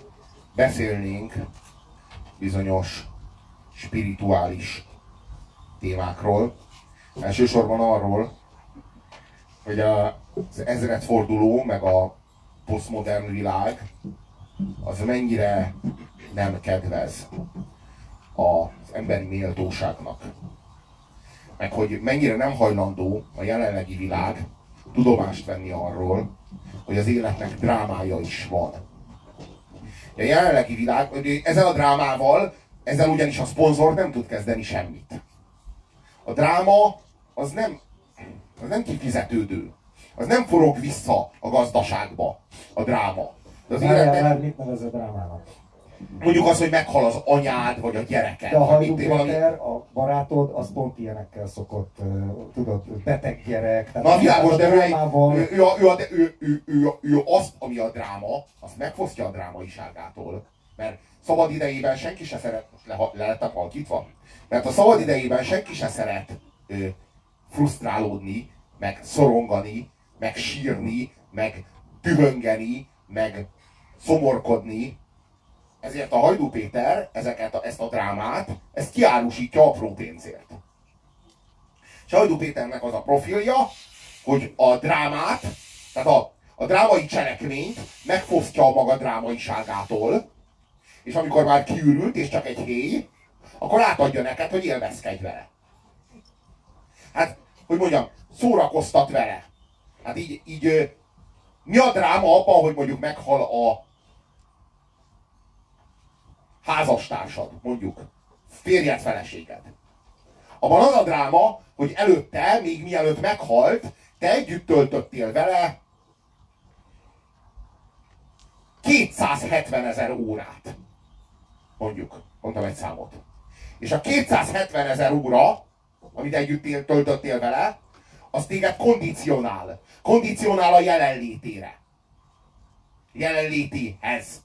beszélnénk bizonyos spirituális témákról. Elsősorban arról, hogy az ezredforduló, meg a posztmodern világ az mennyire nem kedvez az emberi méltóságnak. Meg hogy mennyire nem hajlandó a jelenlegi világ tudomást venni arról, hogy az életnek drámája is van. A jelenlegi világ, ezzel a drámával, ezzel ugyanis a szponzor nem tud kezdeni semmit. A dráma az nem kifizetődő. Az nem forog vissza a gazdaságba, a dráma. De az életnek... mit nevezed drámának? Mondjuk az, hogy meghal az anyád, vagy a gyereked. De a Hajdú Péter, a barátod, az pont ilyenekkel szokott, tudod, beteg gyerek. Na világos, de ő azt, ami a dráma, azt megfosztja a drámaiságától. Mert szabad idejében senki se szeret, le lettem halkítva? Mert a szabad idejében senki se szeret frusztrálódni, meg szorongani, meg sírni, meg dühöngeni, meg szomorkodni. Ezért a Hajdú Péter ezt a drámát, ezt kiárusítja apró pénzért. És a Hajdú Péternek az a profilja, hogy a drámát, tehát a drámai cselekményt megfosztja a maga drámaiságától, és amikor már kiürült, és csak egy héj, akkor átadja neked, hogy élvezkedj vele. Hát, hogy mondjam, szórakoztat vele. Hát így mi a dráma abban, hogy mondjuk meghal a házastársad, mondjuk, férjed, feleséged. Abban az a dráma, hogy előtte, még mielőtt meghalt, te együtt töltöttél vele 270 000 órát. Mondjuk, mondtam egy számot. És a 270 000 óra, amit együtt töltöttél vele, az téged kondicionál. Kondicionál a jelenlétére. Jelenlétéhez.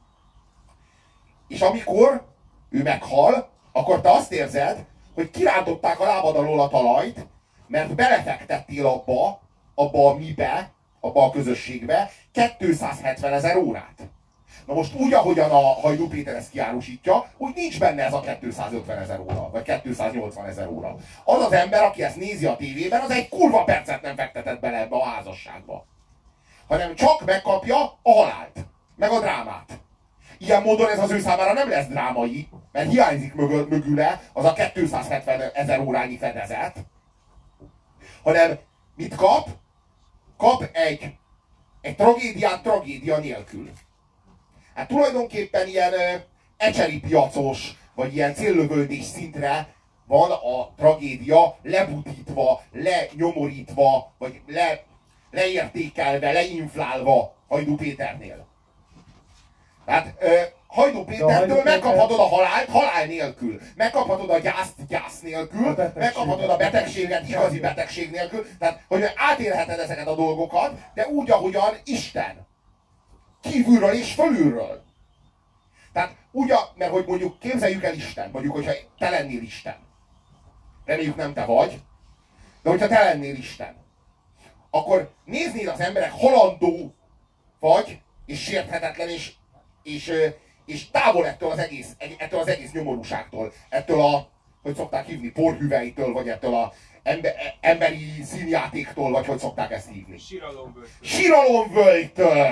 És amikor ő meghal, akkor te azt érzed, hogy kirántották a lábad alól a talajt, mert belefektettél abba a mibe, abba a közösségbe 270 000 órát. Na most úgy, ahogyan a Hajdú Péter ezt kiárusítja, úgy nincs benne ez a 250 000 óra, vagy 280 000 óra. Az az ember, aki ezt nézi a tévében, az egy kurva percet nem fektetett bele ebbe a házasságba. Hanem csak megkapja a halált, meg a drámát. Ilyen módon ez az ő számára nem lesz drámai, mert hiányzik mögüle az a 270 000 órányi fedezet, hanem mit kap? Kap egy tragédiát tragédia nélkül. Hát tulajdonképpen ilyen ecseri piacos, vagy ilyen céllövöldés szintre van a tragédia lebutítva, lenyomorítva, vagy leértékelve, leinflálva Hajdú Péternél. Tehát Hajdú Pétertől megkaphatod a halált halál nélkül, megkaphatod a gyászt gyász nélkül, megkaphatod a betegséget igazi betegség nélkül, tehát hogy átélheted ezeket a dolgokat, de úgy, ahogyan Isten. Kívülről és fölülről. Tehát úgy, mert hogy mondjuk képzeljük el Isten, mondjuk, hogyha te lennél Isten. Reméljük nem te vagy, de hogyha te lennél Isten, akkor néznéd az emberek halandó vagy, és sérthetetlen, és távol ettől az egész nyomorúságtól, ettől a, hogy szokták hívni, porhüveitől, vagy ettől a emberi színjátéktól, vagy hogy szokták ezt hívni. Siralomvölgytől!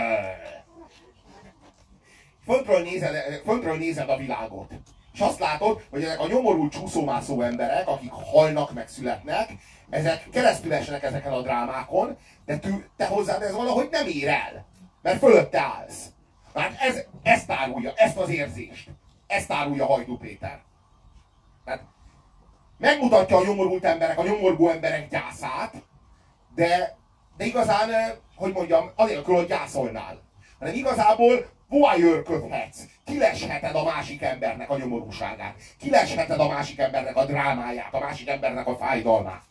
Föntről nézed a világot. És azt látod, hogy ezek a nyomorult csúszómászó emberek, akik halnak, meg születnek, ezek keresztül esnek ezeken a drámákon, de te hozzád ez valahogy nem ér el. Mert fölötte állsz. Hát ezt árulja, ezt az érzést. Ezt árulja Hajdú Péter. Tehát megmutatja a nyomorult emberek, a nyomorgó emberek gyászát, de igazán, hogy mondjam, anélkül, hogy gyászolnál. Hanem igazából voyeurködhetsz. Kilesheted a másik embernek a nyomorúságát. Kilesheted a másik embernek a drámáját, a másik embernek a fájdalmát.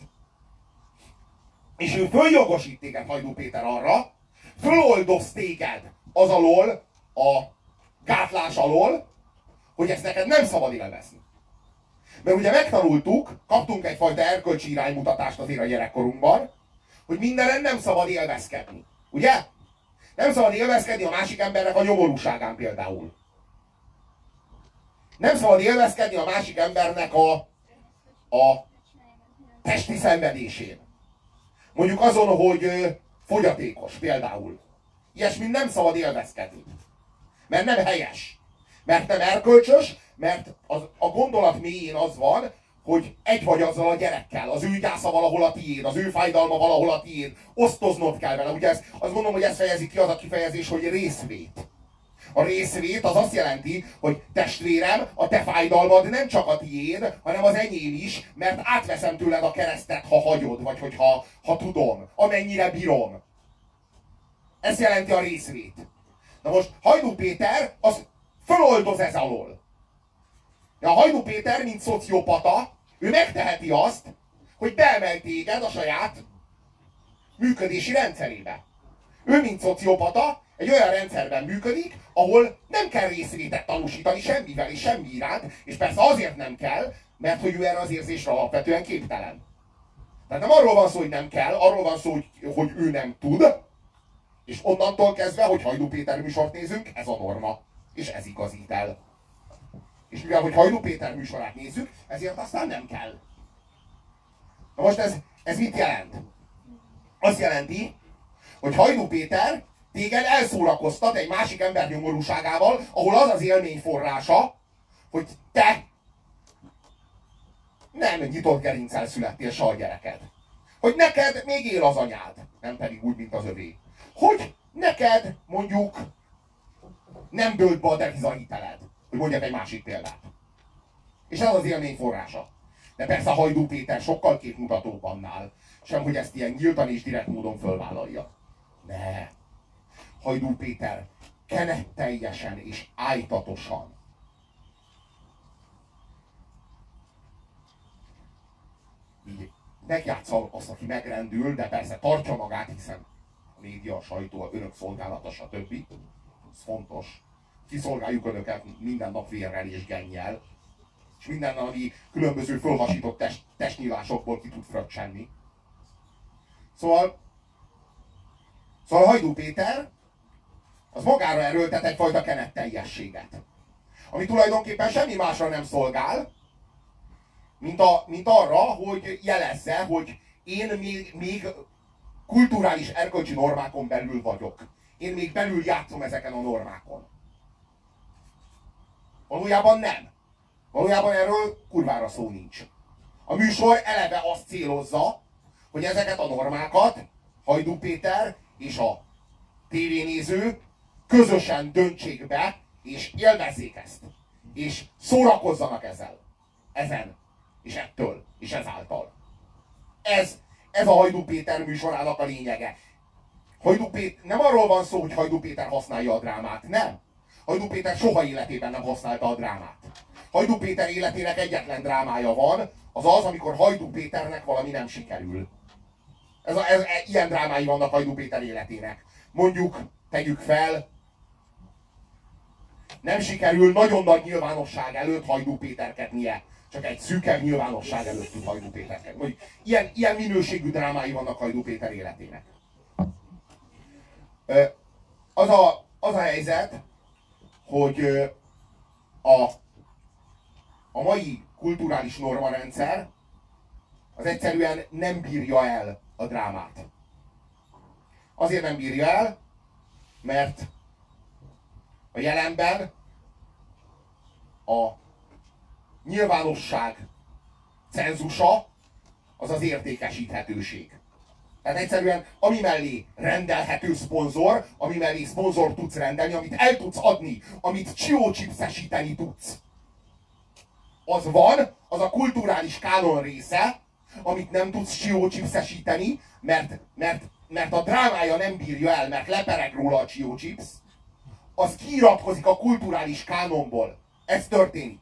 És ő följogosít téged, Hajdú Péter, arra, föloldoz téged az alól, a gátlás alól, hogy ezt neked nem szabad élvezni. Mert ugye megtanultuk, kaptunk egyfajta erkölcsi iránymutatást azért a gyerekkorunkban, hogy mindenen nem szabad élvezkedni. Ugye? Nem szabad élvezkedni a másik embernek a nyomorúságán például. Nem szabad élvezkedni a másik embernek a testi szenvedésén. Mondjuk azon, hogy fogyatékos például. Ilyesmin nem szabad élvezkedni. Mert nem helyes. Mert nem erkölcsös, mert a gondolat mélyén az van, hogy egy vagy azzal a gyerekkel, az ő gyásza valahol a tiéd, az ő fájdalma valahol a tiéd, osztoznod kell vele. Ugye azt gondolom, hogy ez fejezi ki az a kifejezés, hogy részvét. A részvét az azt jelenti, hogy testvérem, a te fájdalmad nem csak a tiéd, hanem az enyém is, mert átveszem tőled a keresztet, ha hagyod, vagy hogyha tudom, amennyire bírom. Ez jelenti a részvét. Na most Hajdú Péter az föloldoz ez alól. A Hajdú Péter, mint szociopata, ő megteheti azt, hogy beemel téged a saját működési rendszerébe. Ő, mint szociopata, egy olyan rendszerben működik, ahol nem kell részvétet tanúsítani semmivel és semmi iránt, és persze azért nem kell, mert hogy ő erre az érzésre alapvetően képtelen. Tehát nem arról van szó, hogy nem kell, arról van szó, hogy ő nem tud, és onnantól kezdve, hogy Hajdú Péter műsort nézünk, ez a norma, és ez igazít el. És mivel, hogy Hajdú Péter műsorát nézzük, ezért aztán nem kell. Na most ez mit jelent? Azt jelenti, hogy Hajdú Péter téged elszórakoztat egy másik ember nyomorúságával, ahol az az élmény forrása, hogy te nem nyitott gerinccel születtél se a gyereked. Hogy neked még él az anyád, nem pedig úgy, mint az övé. Hogy neked mondjuk nem dőlt be a devizahiteled. Hogy mondjak egy másik példát. És ez az élmény forrása. De persze Hajdú Péter sokkal képmutatóbb annál, sem hogy ezt ilyen nyíltan és direkt módon fölvállalja. Ne. Hajdú Péter kenetteljesen és ájtatosan így megjátsza azt, aki megrendül, de persze tartja magát, hiszen a média, a sajtó, a önök szolgálata, stb. Ez fontos. Kiszolgáljuk önöket minden nap vérrel és gennyel, és minden, ami különböző fölhasított testnyílásokból ki tud fröccsenni. Szóval Hajdú Péter az magára erőltet egyfajta kenetteljességet, ami tulajdonképpen semmi másra nem szolgál, mint arra, hogy jelezze, hogy én még kulturális erkölcsi normákon belül vagyok. Én még belül játszom ezeken a normákon. Valójában nem. Valójában erről kurvára szó nincs. A műsor eleve azt célozza, hogy ezeket a normákat Hajdú Péter és a tévénéző közösen döntsék be, és élvezzék ezt. És szórakozzanak ezen, és ettől, és ezáltal. Ez a Hajdú Péter műsorának a lényege. Nem arról van szó, hogy Hajdú Péter használja a drámát, nem. Hajdú Péter soha életében nem használta a drámát. Hajdú Péter életének egyetlen drámája van, az az, amikor Hajdú Péternek valami nem sikerül. Ilyen drámái vannak Hajdú Péter életének. Mondjuk, tegyük fel, nem sikerül nagyon nagy nyilvánosság előtt Hajdú Péterkednie. Csak egy szűkebb nyilvánosság előtt tud Hajdú Péterkedni. Ilyen minőségű drámái vannak Hajdú Péter életének. Az a helyzet, hogy a mai kulturális normarendszer az egyszerűen nem bírja el a drámát. Azért nem bírja el, mert a jelenben a nyilvánosság cenzusa az az értékesíthetőség. Tehát egyszerűen, ami mellé rendelhető szponzor, ami mellé szponzor tudsz rendelni, amit el tudsz adni, amit csiócsipszesíteni tudsz. Az van, az a kulturális kánon része, amit nem tudsz csiócsipszesíteni, mert a drámája nem bírja el, mert lepereg róla a csiócsipsz, az kiiratkozik a kulturális kánonból. Ez történik.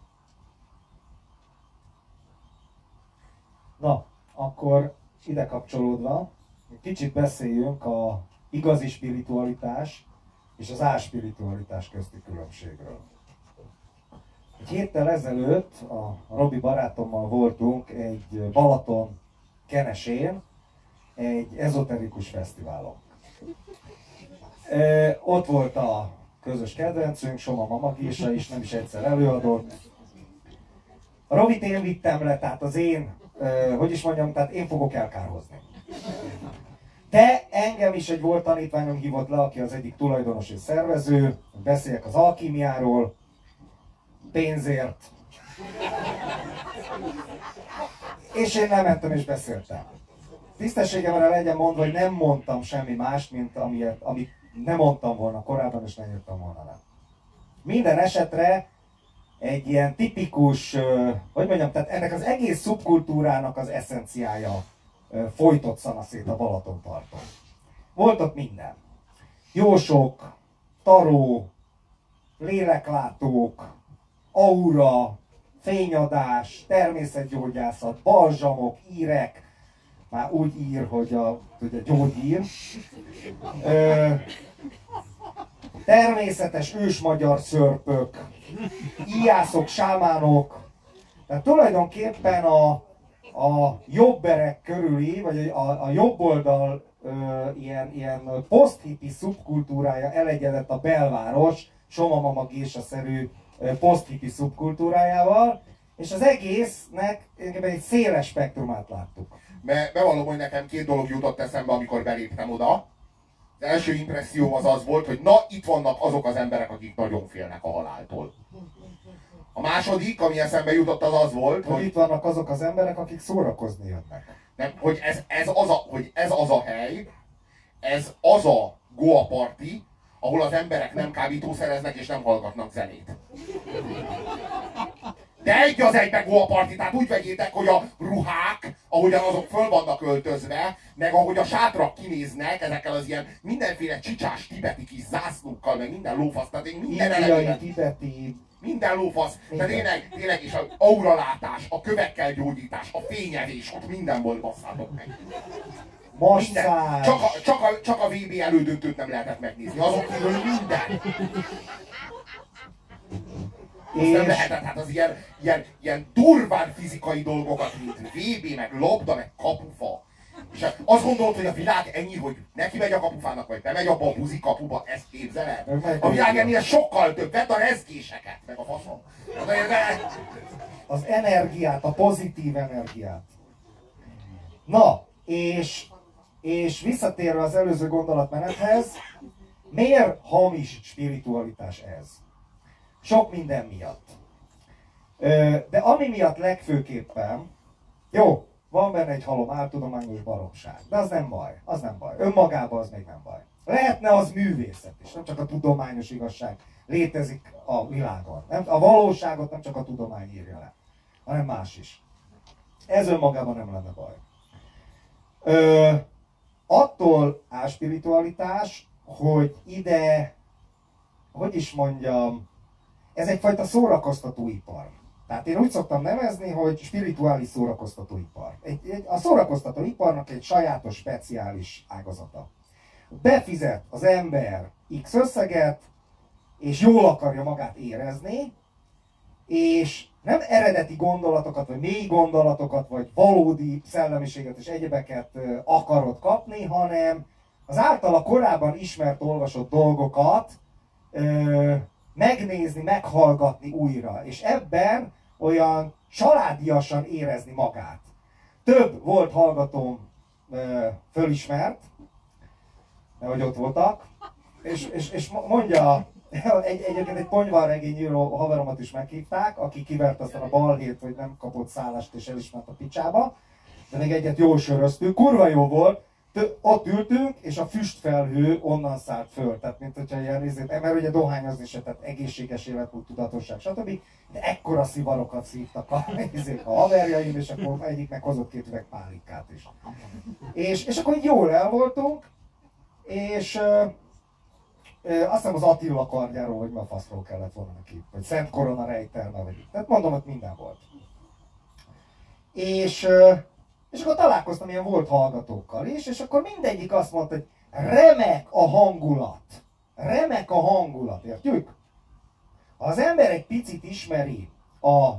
Na, akkor ide kapcsolódva, egy kicsit beszéljünk a igazi spiritualitás és az álspiritualitás közti különbségről. Egy héttel ezelőtt a Robi barátommal voltunk egy Balaton Kenesén, egy ezoterikus fesztiválon. Ott volt a közös kedvencünk, Soma Mama Gésa is, nem is egyszer előadott. A Rovit én vittem le, tehát az én, hogy is mondjam, tehát én fogok elkárhozni. De engem is egy volt tanítványom hívott le, aki az egyik tulajdonos és szervező, beszéljek az alkímiáról, pénzért. És én nem mentem és beszéltem. Tisztességemre legyen mondva, hogy nem mondtam semmi mást, mint amit nem mondtam volna korábban, és nem jöttem volna le. Minden esetre egy ilyen tipikus, hogy mondjam, tehát ennek az egész szubkultúrának az eszenciája folytott szanaszét a Balatonparton. Volt ott minden. Jósok, taró, léleklátók, aura, fényadás, természetgyógyászat, balzsamok, írek, már úgy ír, hogy a gyógyír. Természetes ősmagyar szörpök, íjászok, sámánok. Tehát tulajdonképpen a jobberek körüli, vagy a jobb oldal ilyen post-hippi szubkultúrája elegyedett a belváros, Soma Mama Gésa-szerű post-hippi szubkultúrájával, és az egésznek egy széles spektrumát láttuk. Bevallom, hogy nekem két dolog jutott eszembe, amikor beléptem oda. Az első impresszióm az volt, hogy na, itt vannak azok az emberek, akik nagyon félnek a haláltól. A második, ami eszembe jutott, az volt, hogy itt vannak azok az emberek, akik szórakozni jönnek. Nem, hogy ez az a hely, ez az a Goa Party, ahol az emberek nem kábítószereznek és nem hallgatnak zenét. De egy az egybe Goa Party, tehát úgy vegyétek, hogy a ruhák, ahogyan azok föl vannak öltözve, meg ahogy a sátrak kinéznek, ezekkel az ilyen mindenféle csicsás tibeti kis zászlókkal, meg minden lófasz, tehát minden indiai, tibeti, minden lófasz, tehát tényleg, és az auralátás, a kövekkel gyógyítás, a fényevés, ott minden volt, basszátok meg. Masszázs. Csak a VB elődöntőt nem lehetett megnézni, azok kívül minden. Azt nem lehetett, hát az ilyen durván fizikai dolgokat, mint VB, meg labda, meg kapufa. És azt gondolod, hogy a világ ennyi, hogy neki megy a kapufának, vagy bemegy abba a buzi kapuba, ezt képzeled? A világ ennél sokkal több, vedd a rezgéseket, meg a faszom. Az energiát, a pozitív energiát. Na, és visszatérve az előző gondolatmenethez, miért hamis spiritualitás ez? Sok minden miatt. De ami miatt legfőképpen, jó, van benne egy halom áltudományos baromság, de az nem baj, az nem baj. Önmagában az még nem baj. Lehetne az művészet is, nem csak a tudományos igazság létezik a világon. Nem, a valóságot nem csak a tudomány írja le, hanem más is. Ez önmagában nem lenne baj. Attól áll spiritualitás, hogy ide, hogy is mondjam, ez egyfajta szórakoztatóipar. Tehát én úgy szoktam nevezni, hogy spirituális szórakoztatóipar. A szórakoztatóiparnak egy sajátos, speciális ágazata. Befizet az ember X összeget, és jól akarja magát érezni, és nem eredeti gondolatokat, vagy mély gondolatokat, vagy valódi szellemiséget és egyebeket akarod kapni, hanem az általa korábban ismert, olvasott dolgokat megnézni, meghallgatni újra, és ebben olyan családiasan érezni magát. Több volt hallgatóm fölismert, hogy ott voltak, és mondja, egyébként egy ponyvarregényíró haveromat is meghívták, aki kivert aztán a balhét, hogy nem kapott szállást és el is ment a picsába, de még egyet jól söröztünk, kurva jó volt, ott ültünk, és a füstfelhő onnan szállt föl, tehát mint hogyha ilyen nézzét, mert ugye dohányozni se, tehát egészséges életmód, tudatosság, stb. De ekkora szivarokat szívtak a haverjaim, és akkor egyiknek hozott 2 üveg pálinkát is. És akkor így jól el voltunk, és azt hiszem az Attila kardjáról, hogy ma faszról kellett volna neki, vagy Szent Korona rejtelme, vagy tehát mondom, hogy minden volt. És akkor találkoztam ilyen volt hallgatókkal is, és akkor mindegyik azt mondta, hogy remek a hangulat. Remek a hangulat, értjük? Ha az ember egy picit ismeri a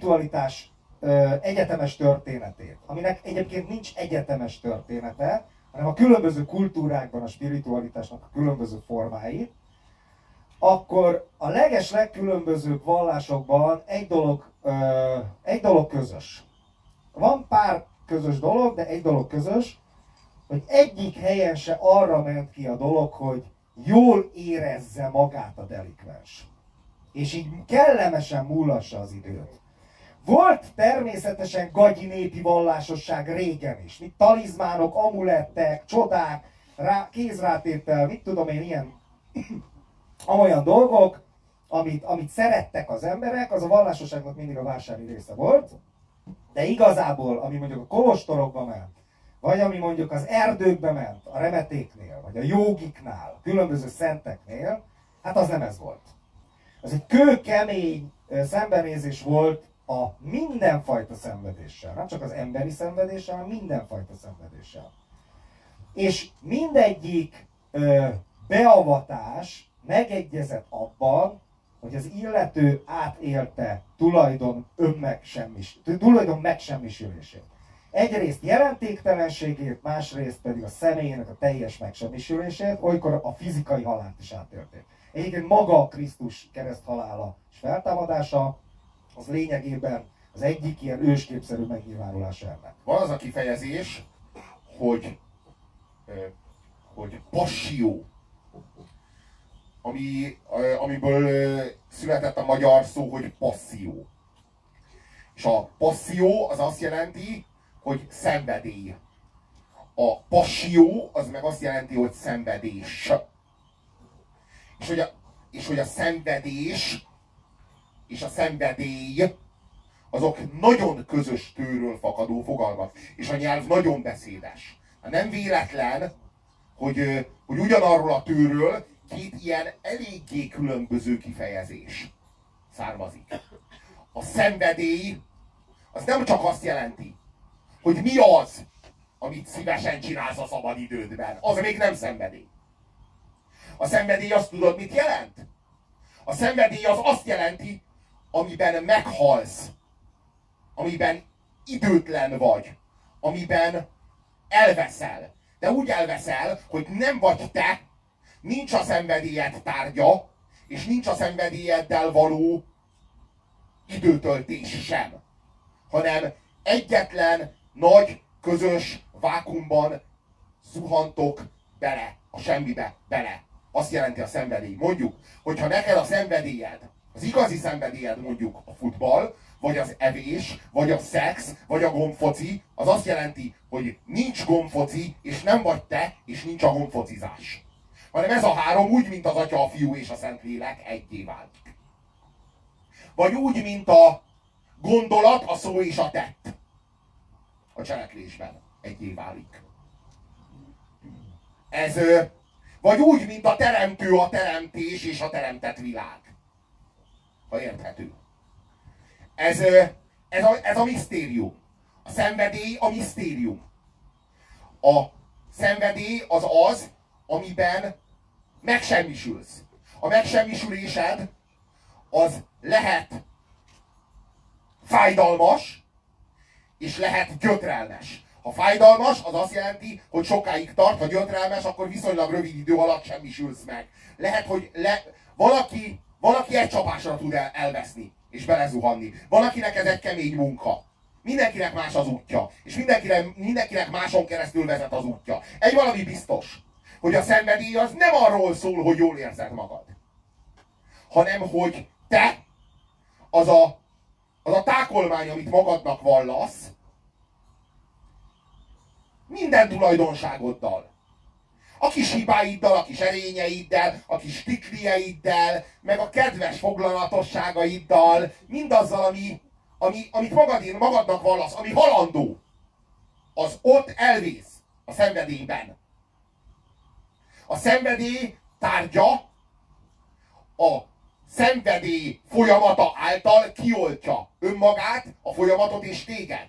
spiritualitás egyetemes történetét, aminek egyébként nincs egyetemes története, hanem a különböző kultúrákban a spiritualitásnak a különböző formáit, akkor a legkülönbözőbb vallásokban egy dolog közös. Van pár közös dolog, de egy dolog közös, hogy egyik helyen se arra ment ki a dolog, hogy jól érezze magát a delikvens. És így kellemesen múlassa az időt. Volt természetesen gagyi népi vallásosság régen is. Mint talizmánok, amulettek, csodák, kézrátétel, mit tudom én, ilyen olyan dolgok, amit szerettek az emberek, az a vallásosságnak mindig a vásári része volt. De igazából, ami mondjuk a kolostorokba ment, vagy ami mondjuk az erdőkbe ment, a remetéknél, vagy a jógiknál, a különböző szenteknél, hát az nem ez volt. Az egy kőkemény szembenézés volt a mindenfajta szenvedéssel. Nem csak az emberi szenvedéssel, hanem mindenfajta szenvedéssel. És mindegyik beavatás megegyezett abban, hogy az illető átélte tulajdon megsemmisülését. Egyrészt jelentéktelenségét, másrészt pedig a személyének a teljes megsemmisülését, olykor a fizikai halált is átélték. Egyébként maga a Krisztus kereszthalála és feltámadása, az lényegében az egyik ilyen ősképszerű megnyilvánulása ennek. Van az a kifejezés, hogy passzió, amiből született a magyar szó, hogy passzió. És a passzió az azt jelenti, hogy szenvedély. A passzió az meg azt jelenti, hogy szenvedés. És hogy a szenvedés és a szenvedély azok nagyon közös tőről fakadó fogalmak. És a nyelv nagyon beszédes. Nem véletlen, hogy ugyanarról a tőről két ilyen eléggé különböző kifejezés származik. A szenvedély az nem csak azt jelenti, hogy mi az, amit szívesen csinálsz a szabadidődben. Az még nem szenvedély. A szenvedély azt tudod, mit jelent? A szenvedély az azt jelenti, amiben meghalsz, amiben időtlen vagy, amiben elveszel. De úgy elveszel, hogy nem vagy te, nincs a szenvedélyed tárgya, és nincs a szenvedélyeddel való időtöltés sem. Hanem egyetlen nagy, közös vákumban zuhantok bele, a semmibe bele. Azt jelenti a szenvedély. Mondjuk, hogyha neked a szenvedélyed, az igazi szenvedélyed mondjuk a futball, vagy az evés, vagy a szex, vagy a gombfoci, az azt jelenti, hogy nincs gombfoci, és nem vagy te, és nincs a gombfocizás. Hanem ez a három úgy, mint az Atya, a Fiú és a Szentlélek egyé válik. Vagy úgy, mint a gondolat, a szó és a tett. A cselekvésben egyé válik. Vagy úgy, mint a teremtő, a teremtés és a teremtett világ. Ha érthető. Ez a misztérium. A szenvedély a misztérium. A szenvedély az, amiben megsemmisülsz. A megsemmisülésed az lehet fájdalmas, és lehet gyötrelmes. Ha fájdalmas, az azt jelenti, hogy sokáig tart, ha gyötrelmes, akkor viszonylag rövid idő alatt semmisülsz meg. Lehet, hogy valaki egy csapásra tud elveszni, és belezuhanni. Valakinek ez egy kemény munka. Mindenkinek más az útja, és mindenkinek máson keresztül vezet az útja. Egy valami biztos, hogy a szenvedély az nem arról szól, hogy jól érzed magad, hanem hogy te, az a tákolmány, amit magadnak vallasz, minden tulajdonságoddal. A kis hibáiddal, a kis erényeiddel, a kis tiklieiddel, meg a kedves foglalatosságaiddal, mindazzal, amit magadnak vallasz, ami halandó, az ott elvész a szenvedélyben. A szenvedély tárgya a szenvedély folyamata által kioltja önmagát, a folyamatot és téged.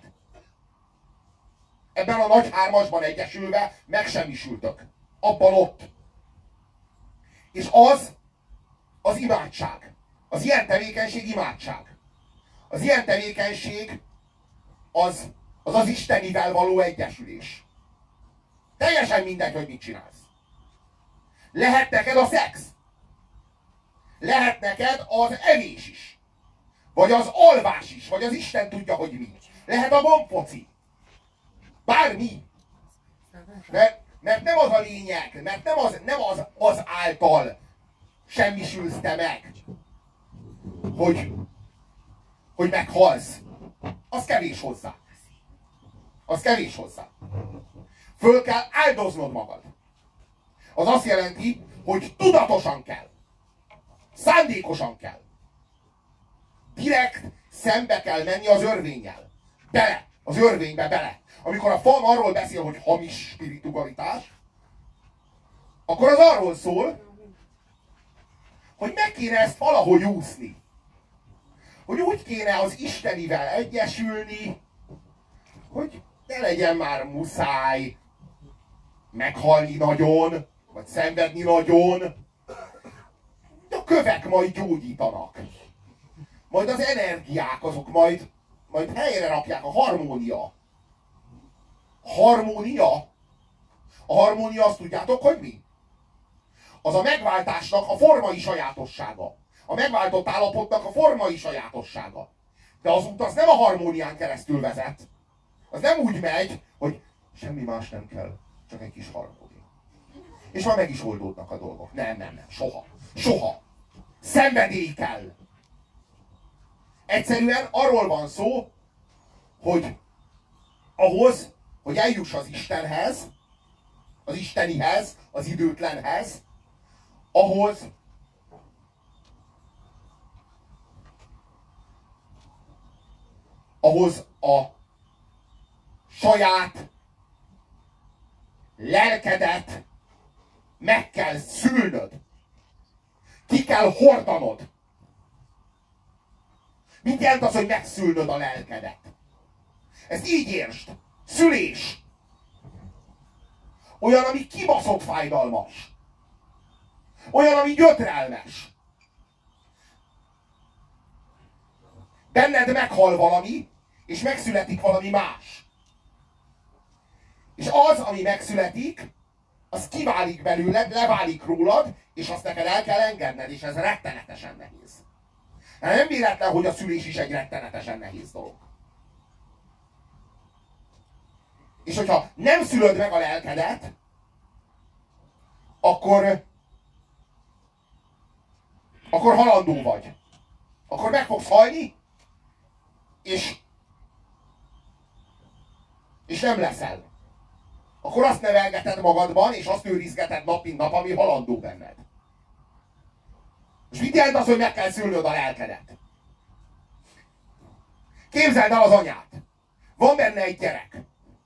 Ebben a nagy hármasban egyesülve megsemmisültök. Abban ott. És az imádság. Az ilyen tevékenység imádság. Az ilyen tevékenység az istenivel való egyesülés. Teljesen mindegy, hogy mit csinálsz. Lehet neked a szex. Lehet neked az evés is. Vagy az alvás is. Vagy az Isten tudja, hogy mi. Lehet a gombfoci. Bármi. Mert nem az a lényeg. Mert nem az által semmisülsz te meg. Hogy meghalsz. Az kevés hozzá. Az kevés hozzá. Föl kell áldoznod magad. Az azt jelenti, hogy tudatosan kell. Szándékosan kell. Direkt szembe kell menni az örvénnyel. Bele. Az örvénybe bele. Amikor a FAM arról beszél, hogy hamis spiritualitás, akkor az arról szól, hogy meg kéne ezt valahogy úszni. Hogy úgy kéne az Istenivel egyesülni, hogy ne legyen már muszáj meghalni nagyon, vagy szenvedni nagyon. A kövek majd gyógyítanak. Majd az energiák azok majd helyre rakják. A harmónia. A harmónia? A harmónia, azt tudjátok, hogy mi? Az a megváltásnak a formai sajátossága. A megváltott állapotnak a formai sajátossága. De az út az nem a harmónián keresztül vezet. Az nem úgy megy, hogy semmi más nem kell, csak egy kis harmónia. És már meg is oldódnak a dolgok. Nem. Soha. Soha. Szenvedély kell. Egyszerűen arról van szó, hogy ahhoz, hogy eljuss az Istenhez, az istenihez, az időtlenhez, ahhoz a saját lelkedet meg kell szülnöd. Ki kell hordanod. Mit jelent az, hogy megszülnöd a lelkedet? Ezt így értsd. Szülés. Olyan, ami kibaszott fájdalmas. Olyan, ami gyötrelmes. Benned meghal valami, és megszületik valami más. És az, ami megszületik, az kiválik belőled, leválik rólad, és azt neked el kell engedned, és ez rettenetesen nehéz. Nem véletlen, hogy a szülés is egy rettenetesen nehéz dolog. És hogyha nem szülöd meg a lelkedet, akkor halandó vagy. Akkor meg fogsz halni, és nem leszel. Akkor azt nevelgeted magadban, és azt őrizgeted nap mint nap, ami halandó benned. És mit jelent az, hogy meg kell szülnöd a lelkedet? Képzeld el az anyát. Van benne egy gyerek,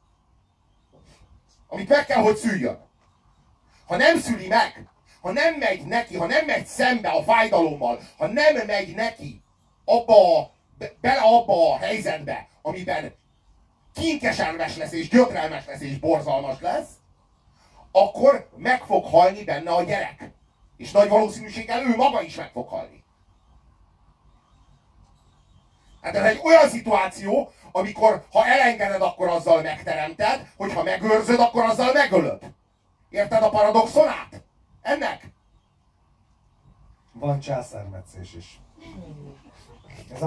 amit meg kell, hogy szüljön. Ha nem szüli meg, ha nem megy neki, ha nem megy szembe a fájdalommal, ha nem megy neki bele abba a helyzetbe, amiben kinkeserves lesz, és gyötrelmes lesz, és borzalmas lesz, akkor meg fog halni benne a gyerek. És nagy valószínűséggel ő maga is meg fog halni. Hát ez egy olyan szituáció, amikor ha elengeded, akkor azzal megteremted, hogyha megőrzöd, akkor azzal megölöd. Érted a paradoxonát? Ennek? Van császármetszés is. Ez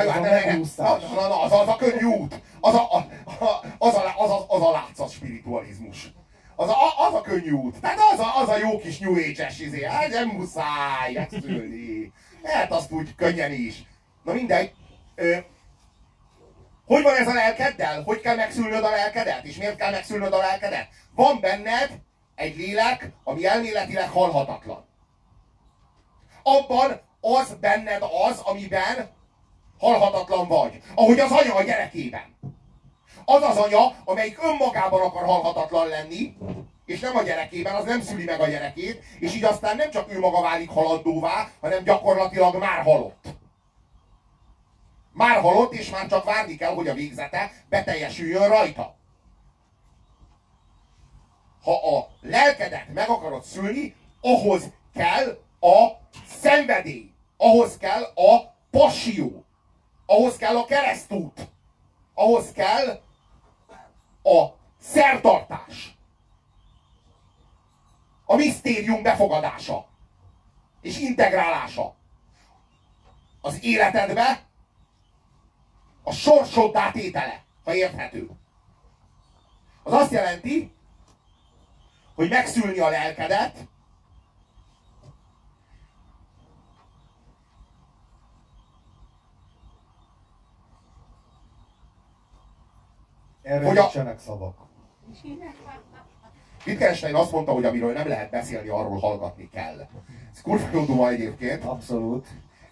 az a könnyű út. Az a látszat spiritualizmus. Az a könnyű út. Tehát az a jó kis New Age-es izé. Nem muszáj megszülni. Lehet azt úgy könnyen is. Na mindegy. Hogy van ez a lelkeddel? Hogy kell megszülnöd a lelkedet? És miért kell megszülnöd a lelkedet? Van benned egy lélek, ami elméletileg halhatatlan. Abban az benned az, amiben halhatatlan vagy. Ahogy az anya a gyerekében. Az az anya, amelyik önmagában akar halhatatlan lenni, és nem a gyerekében, az nem szüli meg a gyerekét, és így aztán nem csak ő maga válik halandóvá, hanem gyakorlatilag már halott. Már halott, és már csak várni kell, hogy a végzete beteljesüljön rajta. Ha a lelkedet meg akarod szülni, ahhoz kell a szenvedély, ahhoz kell a passió, ahhoz kell a keresztút, ahhoz kell a szertartás. a misztérium befogadása és integrálása az életedbe, a sorsoddá tétele, ha érthető. Az azt jelenti, hogy megszülni a lelkedet, erre nincsenek szavak. Wittgenstein azt mondta, hogy amiről nem lehet beszélni, arról hallgatni kell. Ez kurva jó duma egyébként. Abszolút.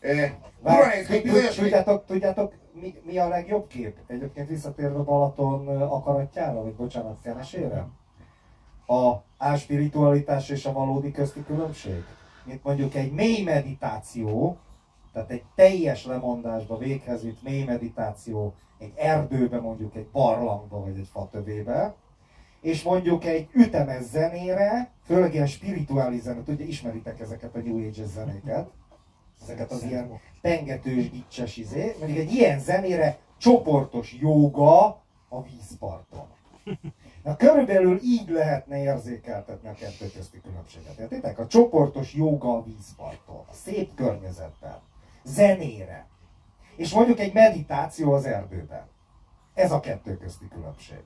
Tudjátok, mi a legjobb kép? Egyébként visszatérve Balaton akaratjára, vagy bocsánat, kenesére? A áspiritualitás és a valódi közti különbség? Mint mondjuk egy mély meditáció, tehát egy teljes lemondásba véghez vitt mély meditáció, egy erdőbe, mondjuk egy barlangba, vagy egy fatövébe, és mondjuk egy ütemes zenére, főleg ilyen spirituális zenét, ugye ismeritek ezeket a New Age zenéket, ezeket az ilyen pengetős, gicses mondjuk egy ilyen zenére csoportos jóga a vízparton. Na körülbelül így lehetne érzékeltetni a kettő közti különbséget. Értitek? A csoportos jóga a vízparton, a szép környezetben, zenére, és mondjuk egy meditáció az erdőben. Ez a kettő közti különbség.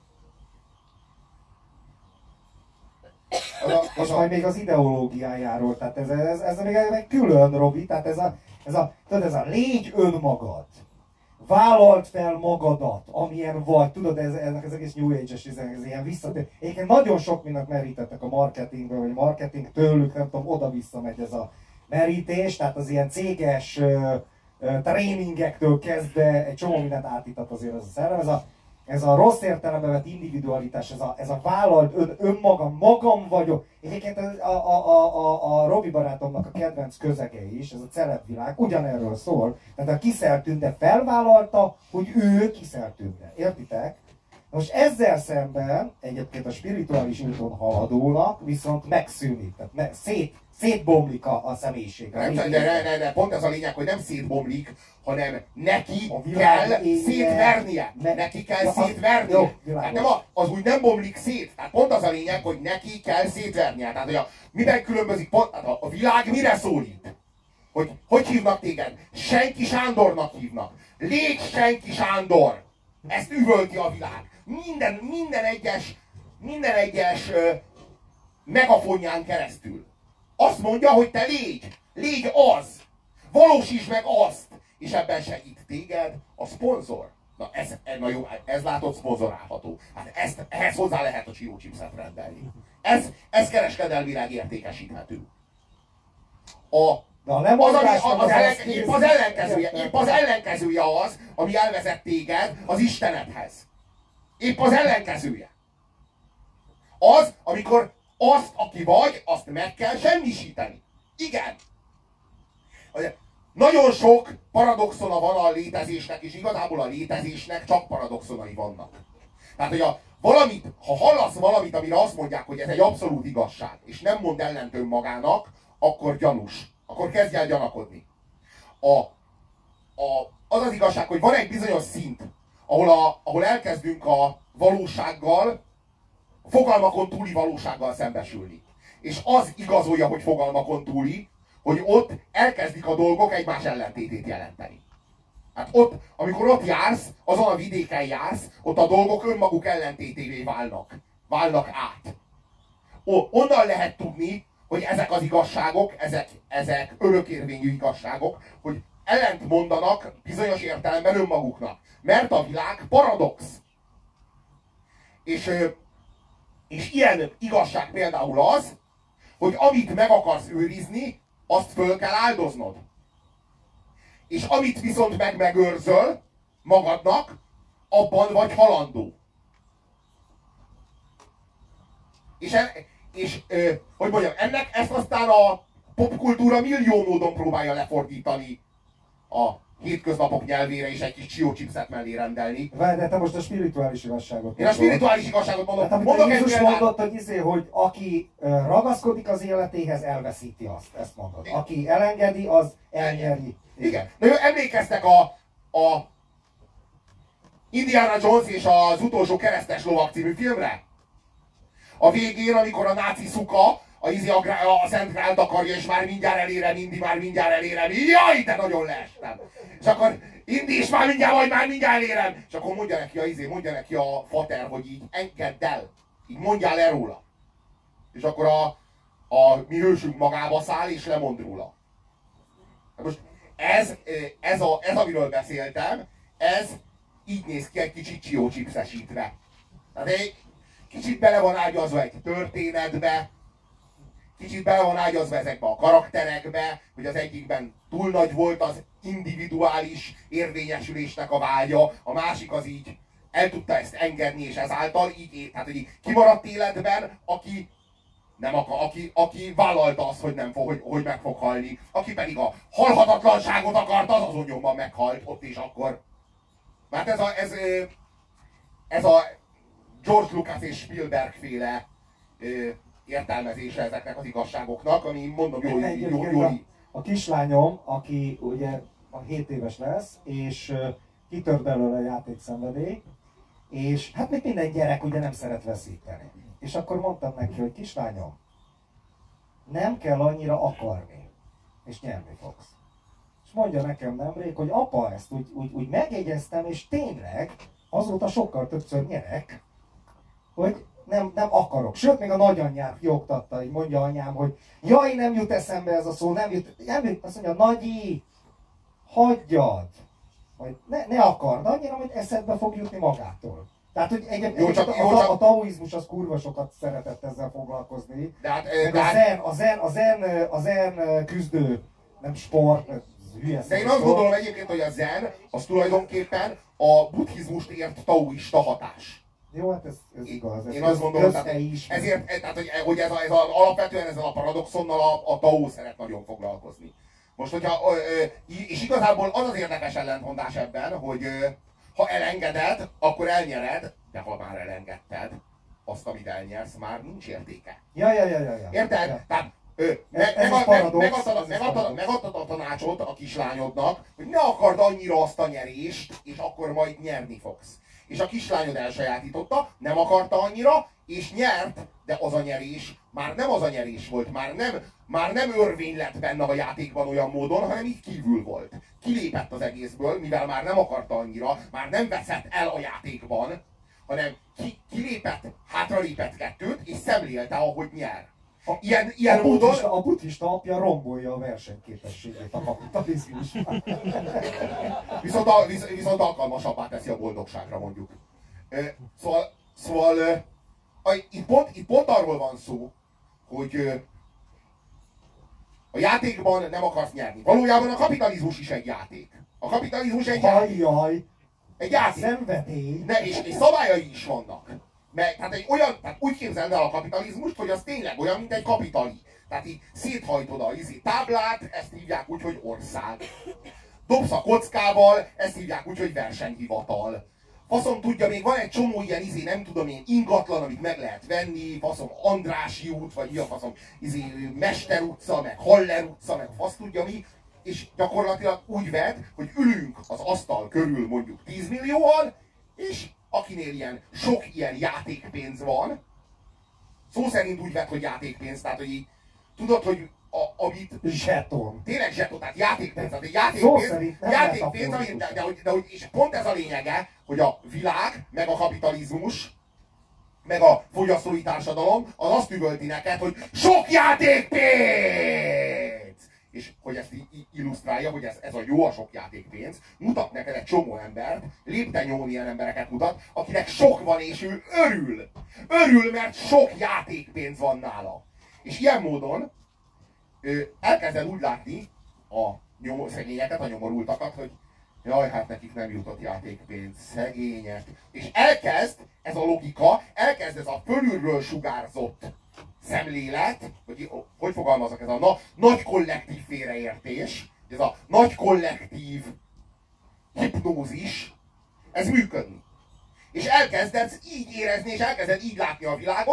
És majd még az ideológiájáról, tehát ez még egy külön, Robi, tehát ez a légy önmagad, vállald fel magadat, amilyen vagy, tudod, ez egész New Age-es, ez ilyen visszatér. Egyébként nagyon sok mindent merítettek a marketingből, vagy marketing tőlük, nem tudom, oda-vissza megy ez a merítés, tehát az ilyen céges tréningektől kezdve egy csomó mindent átítat azért ez a szellem, ez a rossz értelembe vett individualitás, ez a vállalt magam vagyok. Egyébként a Robi barátomnak a kedvenc közege is, ez a celebvilág, ugyanerről szól. Tehát a Kiszeltünde felvállalta, hogy ő Kiszeltünde. Értitek? Most ezzel szemben egyébként a spirituális úton haladónak viszont megszűnik, tehát szétbomlik a személyisége. De pont ez a lényeg, hogy nem szétbomlik, hanem neki kell szétvernie. Neki kell szétvernie. Hát nem az úgy nem bomlik szét. Tehát pont az a lényeg, hogy neki kell szétvernie. Tehát hogy miben különbözik, a világ mire szólít? Hogy hívnak téged? Senki Sándornak hívnak. Légy Senki Sándor! Ezt üvölti a világ. Minden egyes megafonján keresztül. Azt mondja, hogy te légy az, valósítsd meg azt, és ebben segít téged a szponzor. Na jó, ez látod szponzorálható. Hát ehhez hozzá lehet a Csiró chipset rendelni. Ez kereskedelmileg értékesíthető. Épp az ellenkezője az, ami elvezet téged az Istenedhez. Épp az ellenkezője. Az, amikor azt, aki vagy, azt meg kell semmisíteni. Igen. Nagyon sok paradoxona van a létezésnek, és igazából a létezésnek csak paradoxonai vannak. Tehát, hogy ha hallasz valamit, amire azt mondják, hogy ez egy abszolút igazság, és nem mond ellent önmagának, akkor gyanús. Akkor kezdj el gyanakodni. Az az igazság, hogy van egy bizonyos szint, ahol elkezdünk a valósággal, a fogalmakon túli valósággal szembesülni. És az igazolja, hogy fogalmakon túli, hogy ott elkezdik a dolgok egymás ellentétét jelenteni. Hát ott, amikor ott jársz, azon a vidéken jársz, ott a dolgok önmaguk ellentétévé válnak át. Onnan lehet tudni, hogy ezek az igazságok, ezek örökérvényű igazságok, hogy ellent mondanak bizonyos értelemben önmaguknak. Mert a világ paradox. És ilyen igazság például az, hogy amit meg akarsz őrizni, azt föl kell áldoznod. És amit viszont megőrzöl magadnak, abban vagy halandó. Hogy mondjam, ezt aztán a popkultúra millió módon próbálja lefordítani a hétköznapok nyelvére, és egy kis Csio chipset mellé rendelni. De te most a spirituális igazságot. Én a spirituális igazságot mondom. Hát, mondok Jézus mondott, hogy aki ragaszkodik az életéhez, elveszíti azt. Ezt mondod. Aki elengedi, az elnyeri. Igen. Na jó, emlékeztek a Indiana Jones és az utolsó keresztes lovak című filmre? A végén, amikor a náci szuka a Szent Grált akarja, és már mindjárt elérem, Indi, már mindjárt elérem. Jaj, de nagyon leestem. És akkor Indi is már mindjárt elérem. És akkor mondja neki a fater, hogy így engedd el. Így mondjál le róla. És akkor a mi hősünk magába száll, és lemond róla. Most ez, amiről beszéltem, ez így néz ki egy kicsit csiócsipszesítve. Tehát egy kicsit bele van ágyazva egy történetbe, kicsit bele van ágyazva ezekbe a karakterekbe, hogy az egyikben túl nagy volt az individuális érvényesülésnek a vágya, a másik az így el tudta ezt engedni, és ezáltal így, tehát hogy kimaradt életben, aki nem aki vállalta azt, hogy hogy meg fog halni. Aki pedig a halhatatlanságot akarta, az azon nyomban meghalt ott és akkor. Mert ez a George Lucas és Spielberg féle értelmezése ezeknek az igazságoknak, ami mondom jó. A kislányom, aki ugye a 7 éves lesz, és kitört belőle a játékszenvedély, és hát még minden gyerek ugye nem szeret veszíteni. És akkor mondtam neki, hogy kislányom, nem kell annyira akarni, és nyerni fogsz. És mondja nekem nemrég, hogy apa, ezt úgy megjegyeztem, és tényleg azóta sokkal többször nyerek, hogy nem akarok. Sőt, még a nagyanyját kioktatta, így mondja anyám, hogy jaj, nem jut eszembe ez a szó, nem jut. Azt mondja, Nagyi, hagyjad, hogy ne akard annyira, hogy eszedbe fog jutni magától. Tehát, hogy a taoizmus az kurva sokat szeretett ezzel foglalkozni. A zen küzdő, nem sport, hülye. De én azt gondolom egyébként, hogy a zen az tulajdonképpen a buddhizmust ért taoista hatás. Jó, hát ez igaz. Én azt gondolom, hogy alapvetően ezzel a paradoxonnal a Tao szeret nagyon foglalkozni. Most, hogyha, és igazából az az érdekes ellentmondás ebben, hogy ha elengeded, akkor elnyered, de ha már elengedted, azt, amit elnyersz, már nincs értéke. Ja. Érted? Ja. Tehát megadtad a tanácsot a kislányodnak, hogy ne akard annyira azt a nyerést, és akkor majd nyerni fogsz. És a kislányod elsajátította, nem akarta annyira, és nyert, de az a nyerés már nem az a nyerés volt, már nem örvény lett benne a játékban olyan módon, hanem így kívül volt. Kilépett az egészből, mivel már nem akarta annyira, már nem veszett el a játékban, hanem kilépett, hátralépett 2 és szemlélte, ahogy nyer. Ilyen módon... A buddhista apja rombolja a versenyképességét a kapitalizmusban. Viszont alkalmasabbá teszi a boldogságra, mondjuk. Szóval itt pont arról van szó, hogy a játékban nem akarsz nyerni. Valójában a kapitalizmus is egy játék. A kapitalizmus egy játék. Egy játék. Szenvedély. És szabályai is vannak. Tehát úgy képzeld el a kapitalizmust, hogy az tényleg olyan, mint egy kapitali. Tehát így széthajtod a táblát, ezt hívják úgy, hogy ország. Dobsz a kockával, ezt hívják úgy, hogy versenyhivatal. Faszom tudja, még van egy csomó ilyen nem tudom én, ingatlan, amit meg lehet venni, faszom Andrássy út, vagy mi a faszom, Mester utca, meg Haller utca, meg fasz tudja mi, és gyakorlatilag úgy vedd, hogy ülünk az asztal körül mondjuk 10 millióan, és akinél sok ilyen játékpénz van, szó szerint úgy vedd, hogy játékpénz, tehát hogy így, tudod, hogy amit... Zseton. Tényleg zseton, tehát játékpénz, tehát játékpénz, és pont ez a lényege, hogy a világ, meg a kapitalizmus, meg a fogyasztói társadalom, az azt üvölti neked, hogy sok játékpénz! És hogy ezt illusztrálja, hogy ez a jó a sok játékpénz, mutat neked egy csomó embert, lépten ilyen embereket mutat, akinek sok van, és ő örül. Örül, mert sok játékpénz van nála. És ilyen módon elkezded úgy látni a szegényeket, a nyomorultakat, hogy jaj, hát nekik nem jutott játékpénz, szegények. És elkezd ez a logika, elkezd ez a fölülről sugárzott szemlélet, hogy fogalmazok, ez a nagy kollektív félreértés, ez a nagy kollektív hipnózis, ez működni. És elkezded így érezni, és elkezded így látni a világot,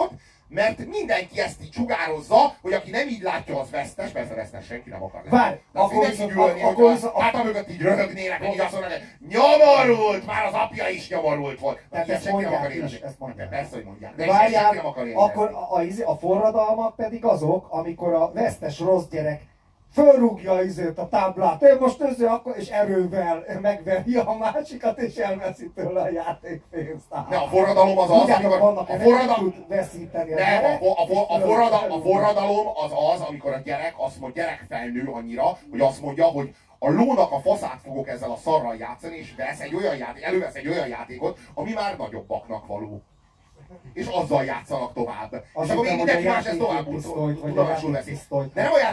mert mindenki ezt így sugározza, hogy aki nem így látja, az vesztes, persze vesztes, senki nem akar lenni. Várj, akkor viszont háta mögött így röhögnének, hogy így azt mondanak, nyomorult, már az apja is nyomorult volt. Tehát ezt mondják is, ezt mondják. Persze, hogy mondják. De várjál, senki nem akar élni. akkor a forradalmak pedig azok, amikor a vesztes rossz gyerek fölrúgja a táblát, ő most akkor, és erővel megveri a másikat, és elveszi tőle a játékpénzt. Ne, a forradalom az az, amikor a forradalom tud veszíteni a gyerek, a forradalom az az, amikor a gyerek azt mondja, gyerek felnő annyira, hogy azt mondja, hogy a lónak a faszát fogok ezzel a szarral játszani, és elővesz egy olyan játékot, ami már nagyobbaknak való. És azzal játszanak tovább. Az és akkor még mindenki más ezt tovább tudomásul veszi. De nem a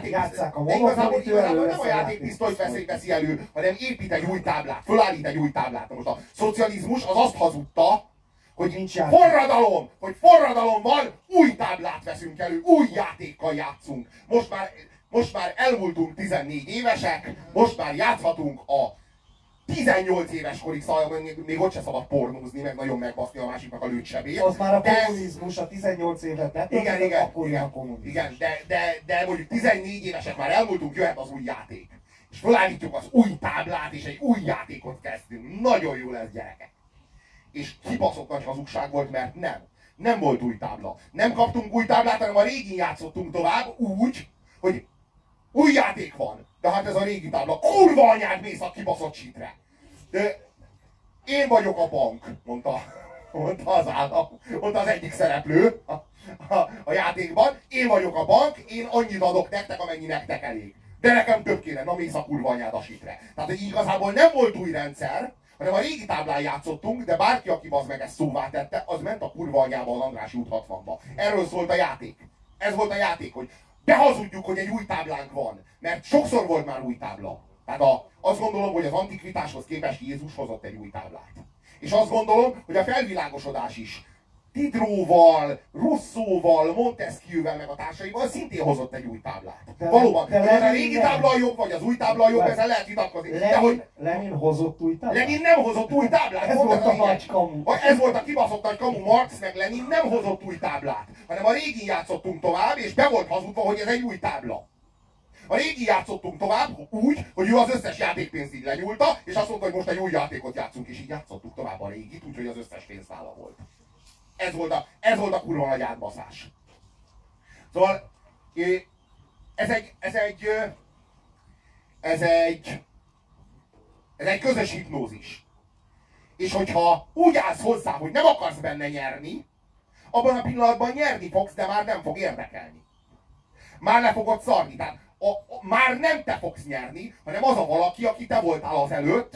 játékpisztolyt veszi elő, hanem épít egy új táblát, fölállít egy új táblát. Most a szocializmus az azt hazudta, hogy forradalom van, új táblát veszünk elő, új játékkal játszunk. Most már elmúltunk 14 évesek, most már játszhatunk a 18 éves korig, szóval még ott se szabad pornózni, meg nagyon megbaszni a másiknak a lőtsebét. Az már a kommunizmus, a 18 évet betöltött, akkor a kommunizmus. Igen, de mondjuk 14 évesek már elmúltunk, jöhet az új játék. És felállítjuk az új táblát, és egy új játékot kezdünk. Nagyon jó lesz, gyerekek. És kibaszott nagy hazugság volt, mert nem volt új tábla. Nem kaptunk új táblát, hanem a régin játszottunk tovább úgy, hogy új játék van. De hát ez a régi tábla. Kurva anyád, mész a kibaszott sítre. De én vagyok a bank, mondta az állam, mondta az egyik szereplő a játékban. Én vagyok a bank, én annyit adok nektek, amennyi nektek elég. De nekem több kéne, na mész a kurva anyád a sítre. Tehát, hogy igazából nem volt új rendszer, hanem a régi táblán játszottunk, de bárki, aki az meg ezt szóvá tette, az ment a kurva anyába az Andrássy út 60-ba. Erről szólt a játék. Ez volt a játék, hogy behazudjuk, hogy egy új táblánk van. Mert sokszor volt már új tábla. Tehát azt gondolom, hogy az antikvitáshoz képest Jézus hozott egy új táblát. És azt gondolom, hogy a felvilágosodás is Diderotval, Rousseauval, Montesquieuvel meg a társaival szintén hozott egy új táblát. Valóban. De a régi tábla jobb, vagy az új tábla jobb, ezzel lehet vitatkozni. Lenin hozott új táblát? Lenin nem hozott új táblát. Ez volt a nagy kamu. Ez volt a kibaszott nagy kamu. Marx meg Lenin nem hozott új táblát, hanem a régin játszottunk tovább, és be volt hazudva, hogy ez egy új tábla. A régi játszottunk tovább úgy, hogy ő az összes játékpénzt így lenyúlta, és azt mondta, hogy most egy új játékot játszunk, és így játszottuk tovább a régit, úgyhogy az összes pénz nála volt. Ez volt a kurva nagy átbaszás. Szóval ez egy közös hipnózis. És hogyha úgy állsz hozzá, hogy nem akarsz benne nyerni, abban a pillanatban nyerni fogsz, de már nem fog érdekelni. Már le fogod szarni. Tehát már nem te fogsz nyerni, hanem az a valaki, aki te voltál az előtt,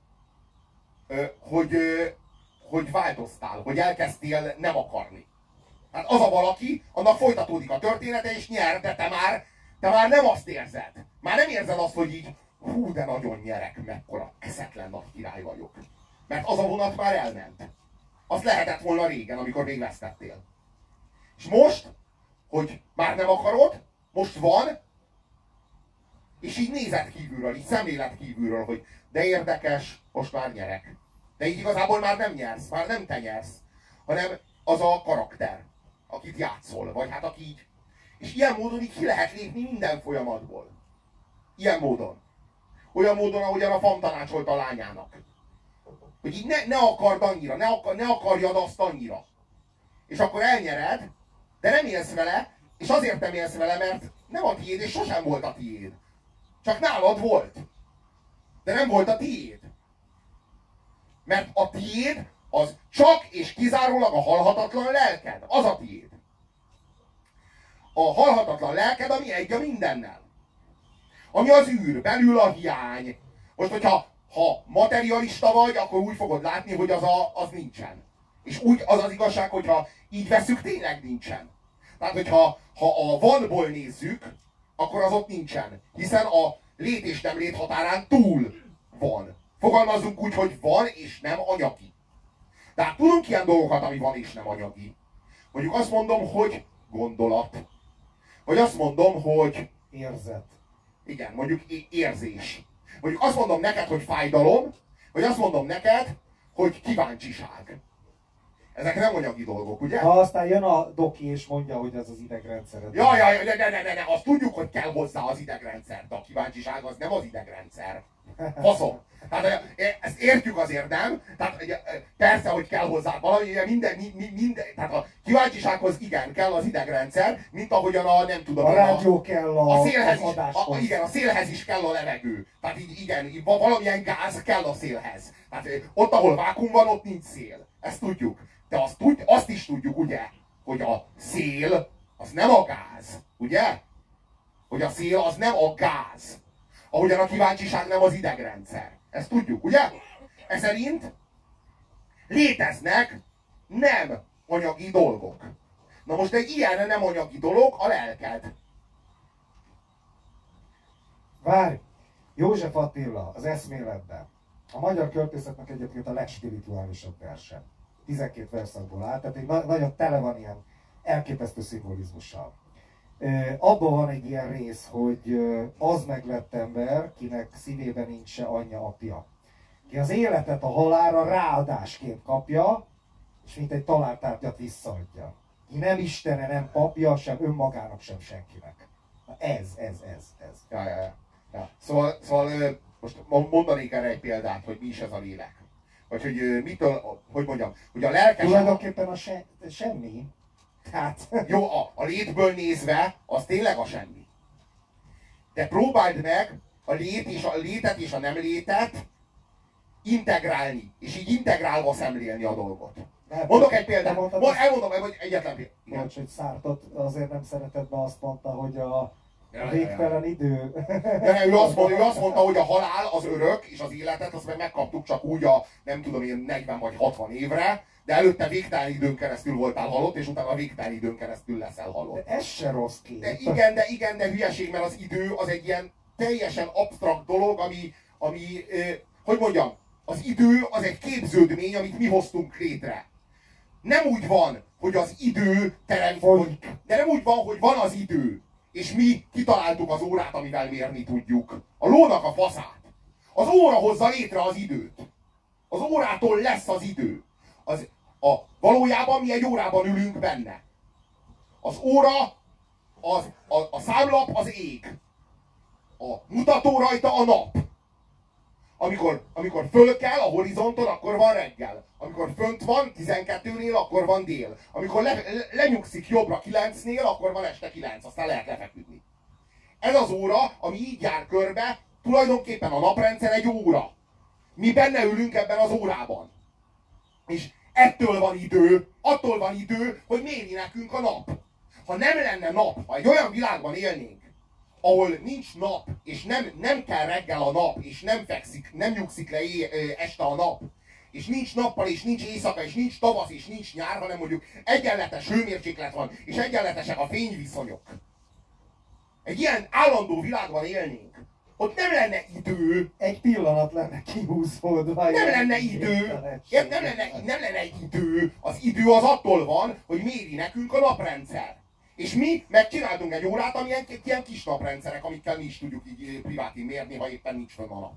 hogy változtál, hogy elkezdtél nem akarni. Hát az a valaki, annak folytatódik a története, és nyer, de te már nem azt érzed. Már nem érzed azt, hogy így, hú, de nagyon nyerek, mekkora eszetlen nagy király vagyok. Mert az a vonat már elment. Azt lehetett volna régen, amikor még vesztettél. És most, hogy már nem akarod, most van, és így nézed kívülről, így szemlélet kívülről, hogy de érdekes, most már nyerek. De így igazából már nem nyersz, már nem te nyersz, hanem az a karakter, akit játszol, vagy hát aki így. És ilyen módon így ki lehet lépni minden folyamatból. Ilyen módon. Olyan módon, ahogyan a Fam tanácsolta a lányának. Hogy így ne akard annyira, ne akarjad azt annyira. És akkor elnyered, de nem élsz vele, és azért nem élsz vele, mert nem a tiéd, és sosem volt a tiéd. Csak nálad volt. De nem volt a tiéd. Mert a tiéd az csak és kizárólag a halhatatlan lelked. Az a tiéd. A halhatatlan lelked, ami egy a mindennel. Ami az űr, belül a hiány. Most, hogyha materialista vagy, akkor úgy fogod látni, hogy az nincsen. És úgy az az igazság, hogyha így veszük, tényleg nincsen. Tehát, hogyha a vanból nézzük, akkor az ott nincsen. Hiszen a lét és nem lét határán túl van. Fogalmazzunk úgy, hogy van és nem anyagi. Tehát tudunk ilyen dolgokat, ami van és nem anyagi. Mondjuk azt mondom, hogy gondolat. Vagy azt mondom, hogy érzet. Igen, mondjuk érzés. Mondjuk azt mondom neked, hogy fájdalom, vagy azt mondom neked, hogy kíváncsiság. Ezek nem anyagi dolgok, ugye? Ha aztán jön a doki és mondja, hogy az az idegrendszered. Ja, ne, azt tudjuk, hogy kell hozzá az idegrendszer, de a kíváncsiság az nem az idegrendszer. Faszom. Tehát ezt értjük azért, nem? Tehát persze, hogy kell hozzá valami, minden, tehát a kíváncsisághoz igen, kell az idegrendszer, mint ahogyan nem tudom. A rádió kell a szélhez az adáshoz. igen, a szélhez is kell a levegő. Tehát igen, valamilyen gáz kell a szélhez. Tehát ott, ahol vákum van, ott nincs szél. Ezt tudjuk. De azt is tudjuk, ugye, hogy a szél az nem a gáz, ugye? Hogy a szél az nem a gáz. Ahogyan a kíváncsiság nem az idegrendszer. Ezt tudjuk, ugye? Ez szerint léteznek nem anyagi dolgok. Na most egy ilyen nem anyagi dolog a lelked. Várj! József Attila az Eszméletben. A magyar költészetnek egyébként a legspirituálisabb verse. 12 verszakból áll, tehát egy nagyon tele van ilyen elképesztő szimbolizmussal. Abban van egy ilyen rész, hogy az meglett ember, kinek szívében nincs se anyja, apja. Ki az életet a halálra ráadásként kapja, és mint egy talált tárgyat visszaadja. Ki nem istene, nem papja, sem önmagának, sem senkinek. Na ez. Ja. Szóval most mondanék erre egy példát, hogy mi is ez a lélek. Vagy hogy mitől, hogy mondjam, hogy a lelkes... Tulajdonképpen semmi. Hát... Jó, a létből nézve, az tényleg a semmi. De próbáld meg a létet és a nem létet integrálni, és így integrálva szemlélni a dolgot. Mondok egy példát, elmondom, hogy egyetlen példát. Bocs, hogy Szártot azért nem szeretett be, azt mondta, hogy a végtelen idő. Ő azt mondta, hogy a halál az örök, és az életet azt meg megkaptuk csak úgy a, nem tudom én, 40 vagy 60 évre, de előtte végtelen időn keresztül voltál halott, és utána végtelen időn keresztül leszel halott. De ez se rossz kép. De igen, de hülyeség, mert az idő az egy ilyen teljesen absztrakt dolog, ami hogy mondjam, az idő az egy képződmény, amit mi hoztunk létre. Nem úgy van, hogy az idő de nem úgy van, hogy van az idő, és mi kitaláltuk az órát, amivel mérni tudjuk. A lónak a faszát. Az óra hozza létre az időt. Az órától lesz az idő. Valójában mi egy órában ülünk benne. Az óra, a számlap az ég. A mutató rajta a nap. Amikor föl kell a horizonton, akkor van reggel. Amikor fönt van 12-nél, akkor van dél. Amikor lenyugszik jobbra 9-nél, akkor van este 9, aztán lehet lefeküdni. Ez az óra, ami így jár körbe, tulajdonképpen a naprendszer egy óra. Mi benne ülünk ebben az órában. És attól van idő, hogy méri nekünk a nap. Ha nem lenne nap, ha egy olyan világban élnénk, ahol nincs nap, és nem kell reggel a nap, és nem nyugszik le este a nap, és nincs nappal, és nincs éjszaka, és nincs tavasz, és nincs nyár, hanem mondjuk egyenletes hőmérséklet van, és egyenletesek a fényviszonyok. Egy ilyen állandó világban élnénk. Ott nem lenne idő. Egy pillanat lenne kihúzódva. Nem lenne idő. Nem lenne egy idő. Az idő az attól van, hogy méri nekünk a naprendszer. És mi megcsináltunk egy órát, ami ilyen kis naprendszerek, amikkel mi is tudjuk így privátin mérni, ha éppen nincs fönn a nap.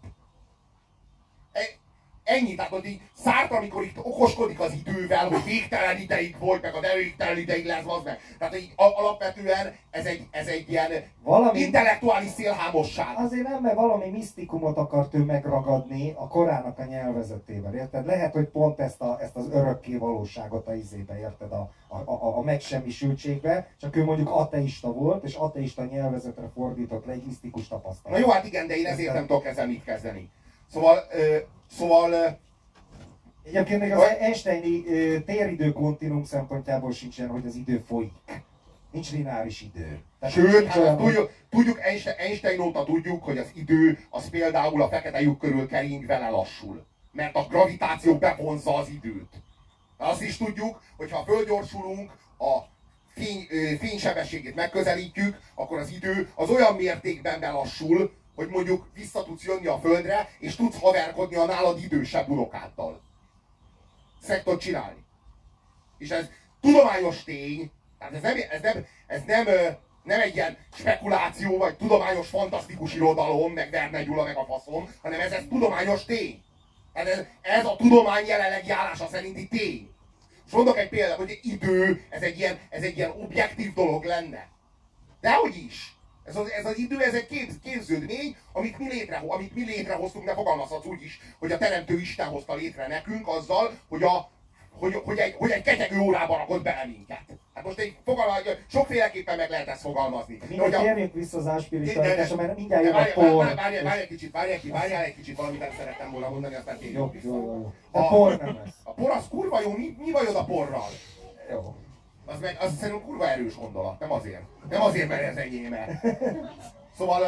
Ennyi, tehát hogy így Sartre, amikor itt okoskodik az idővel, hogy végtelen ideig volt, meg a de végtelen ideig lesz, az meg. Tehát így alapvetően ez egy ilyen intellektuális szélhámosság. Azért nem, mert valami misztikumot akart ő megragadni a korának a nyelvezetével, érted? Lehet, hogy pont ezt az örökké valóságot a izébe, érted? A megsemmisültségbe, csak ő mondjuk ateista volt, és ateista nyelvezetre fordított le egy misztikus tapasztalat. Na jó, hát igen, de én ezért nem tudok ezzel mit kezdeni. Szóval egyébként még az Einsteini téridő kontinúum szempontjából sincsen, hogy az idő folyik. Nincs lineáris idő. Sőt, hát tudjuk Einstein óta tudjuk, hogy az idő az például a fekete lyuk körül kering, vele lassul. Mert a gravitáció bevonzza az időt. Azt is tudjuk, hogy ha fölgyorsulunk, a fénysebességét megközelítjük, akkor az idő az olyan mértékben belassul, hogy mondjuk vissza tudsz jönni a Földre, és tudsz haverkodni a nálad idősebb unokáddal. Ezt tudod csinálni. És ez tudományos tény, tehát ez nem egy ilyen spekuláció, vagy tudományos fantasztikus irodalom, meg Verne Gyula, meg a faszom, hanem ez tudományos tény. Tehát ez a tudomány jelenlegi állása szerinti tény. És mondok egy példát, hogy idő, ez egy ilyen objektív dolog lenne. Dehogy is. Ez az idő, ez egy képződmény, amit mi létrehoztunk, de fogalmazhatsz úgy is, hogy a Teremtő Isten hozta létre nekünk azzal, hogy egy ketyegő órába rakott bele minket. Hát most sokféleképpen meg lehet ezt fogalmazni. Mindegy, térjünk vissza az áspiritualitásra, mert mindjárt jön a por. Várjál egy kicsit, valamit nem szerettem volna mondani, aztán térjünk vissza. Jó. De por nem lesz. A por az kurva jó, mi bajod a porral? Jó. Az szerintem kurva erős gondolat, nem azért. Nem azért, mert ez enyéme. Szóval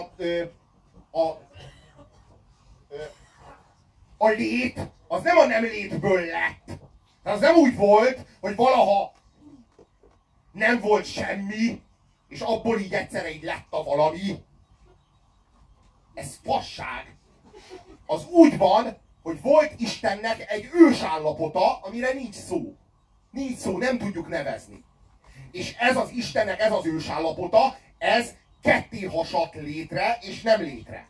a lét, az nem a nem létből lett. Az nem úgy volt, hogy valaha nem volt semmi, és abból így egyszerre így lett a valami. Ez fasság. Az úgy van, hogy volt Istennek egy ősállapota, amire nincs szó. Nincs szó, nem tudjuk nevezni. És ez az Istennek, ez az ősállapota, ez ketté hasadt létre, és nem létre.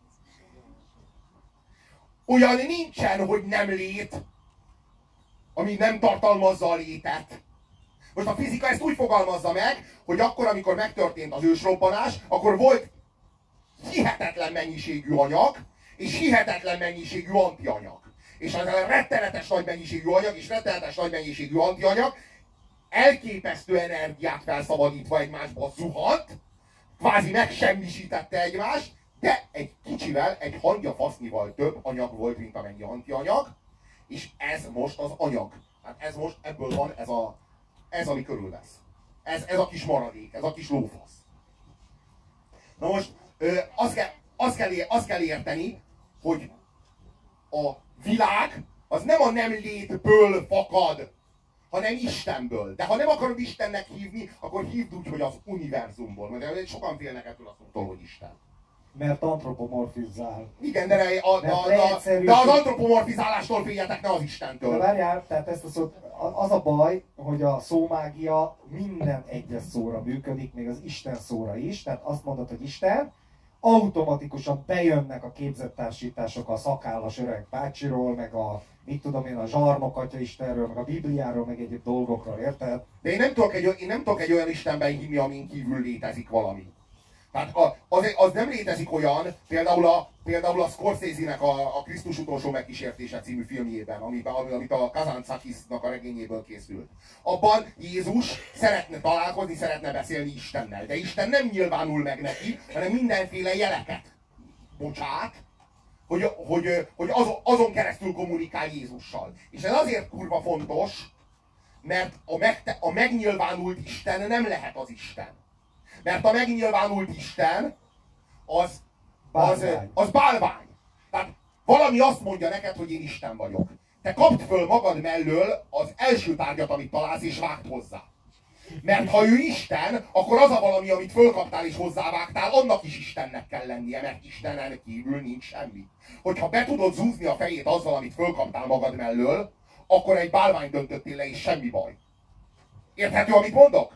Olyan nincsen, hogy nem lét, ami nem tartalmazza a létet. Most a fizika ezt úgy fogalmazza meg, hogy akkor, amikor megtörtént az ősrobbanás, akkor volt hihetetlen mennyiségű anyag, és hihetetlen mennyiségű antianyag. És az a rettenetes nagy mennyiségű anyag és rettenetes nagy mennyiségű antianyag elképesztő energiát felszabadítva egymásba zuhant, kvázi megsemmisítette egymást, de egy kicsivel, egy hangyafasznival több anyag volt, mint amennyi antianyag, és ez most az anyag. Hát ez most, ebből van ez ami körülvesz. Ez a kis maradék, ez a kis lófasz. Na most azt kell érteni, hogy a világ az nem a nem létből fakad, hanem Istenből. De ha nem akarod Istennek hívni, akkor hívd úgy, hogy az univerzumból. Mert sokan félnek ettől a szótól, hogy Isten. Mert antropomorfizál. Igen, de az antropomorfizálástól féljetek, ne az Istentől. De várjál, tehát ezt a szót, az a baj, hogy a szómágia minden egyes szóra működik, még az Isten szóra is. Tehát azt mondod, hogy Isten, automatikusan bejönnek a képzettársítások a szakállas öreg bácsiról, meg a, mit tudom én, a zsarnok atya Istenről, meg a Bibliáról, meg egyéb dolgokról, érted? De én nem tudok egy olyan Istenben hinni, amin kívül létezik valami. Tehát az nem létezik olyan, például a Scorsese-nek a Krisztus utolsó megkísértése című filmjében, amit a Kazantzakisnak a regényéből készült. Abban Jézus szeretne találkozni, szeretne beszélni Istennel, de Isten nem nyilvánul meg neki, hanem mindenféle jeleket bocsát, hogy azon keresztül kommunikál Jézussal. És ez azért kurva fontos, mert a megnyilvánult Isten nem lehet az Isten. Mert a megnyilvánult Isten az bálvány. Tehát valami azt mondja neked, hogy én Isten vagyok. Te kapd föl magad mellől az első tárgyat, amit találsz, és vágd hozzá. Mert ha ő Isten, akkor az a valami, amit fölkaptál és hozzávágtál, annak is Istennek kell lennie, mert Istenen kívül nincs semmi. Hogyha be tudod zúzni a fejét azzal, amit fölkaptál magad mellől, akkor egy bálvány döntöttél le, és semmi baj. Érthető, amit mondok?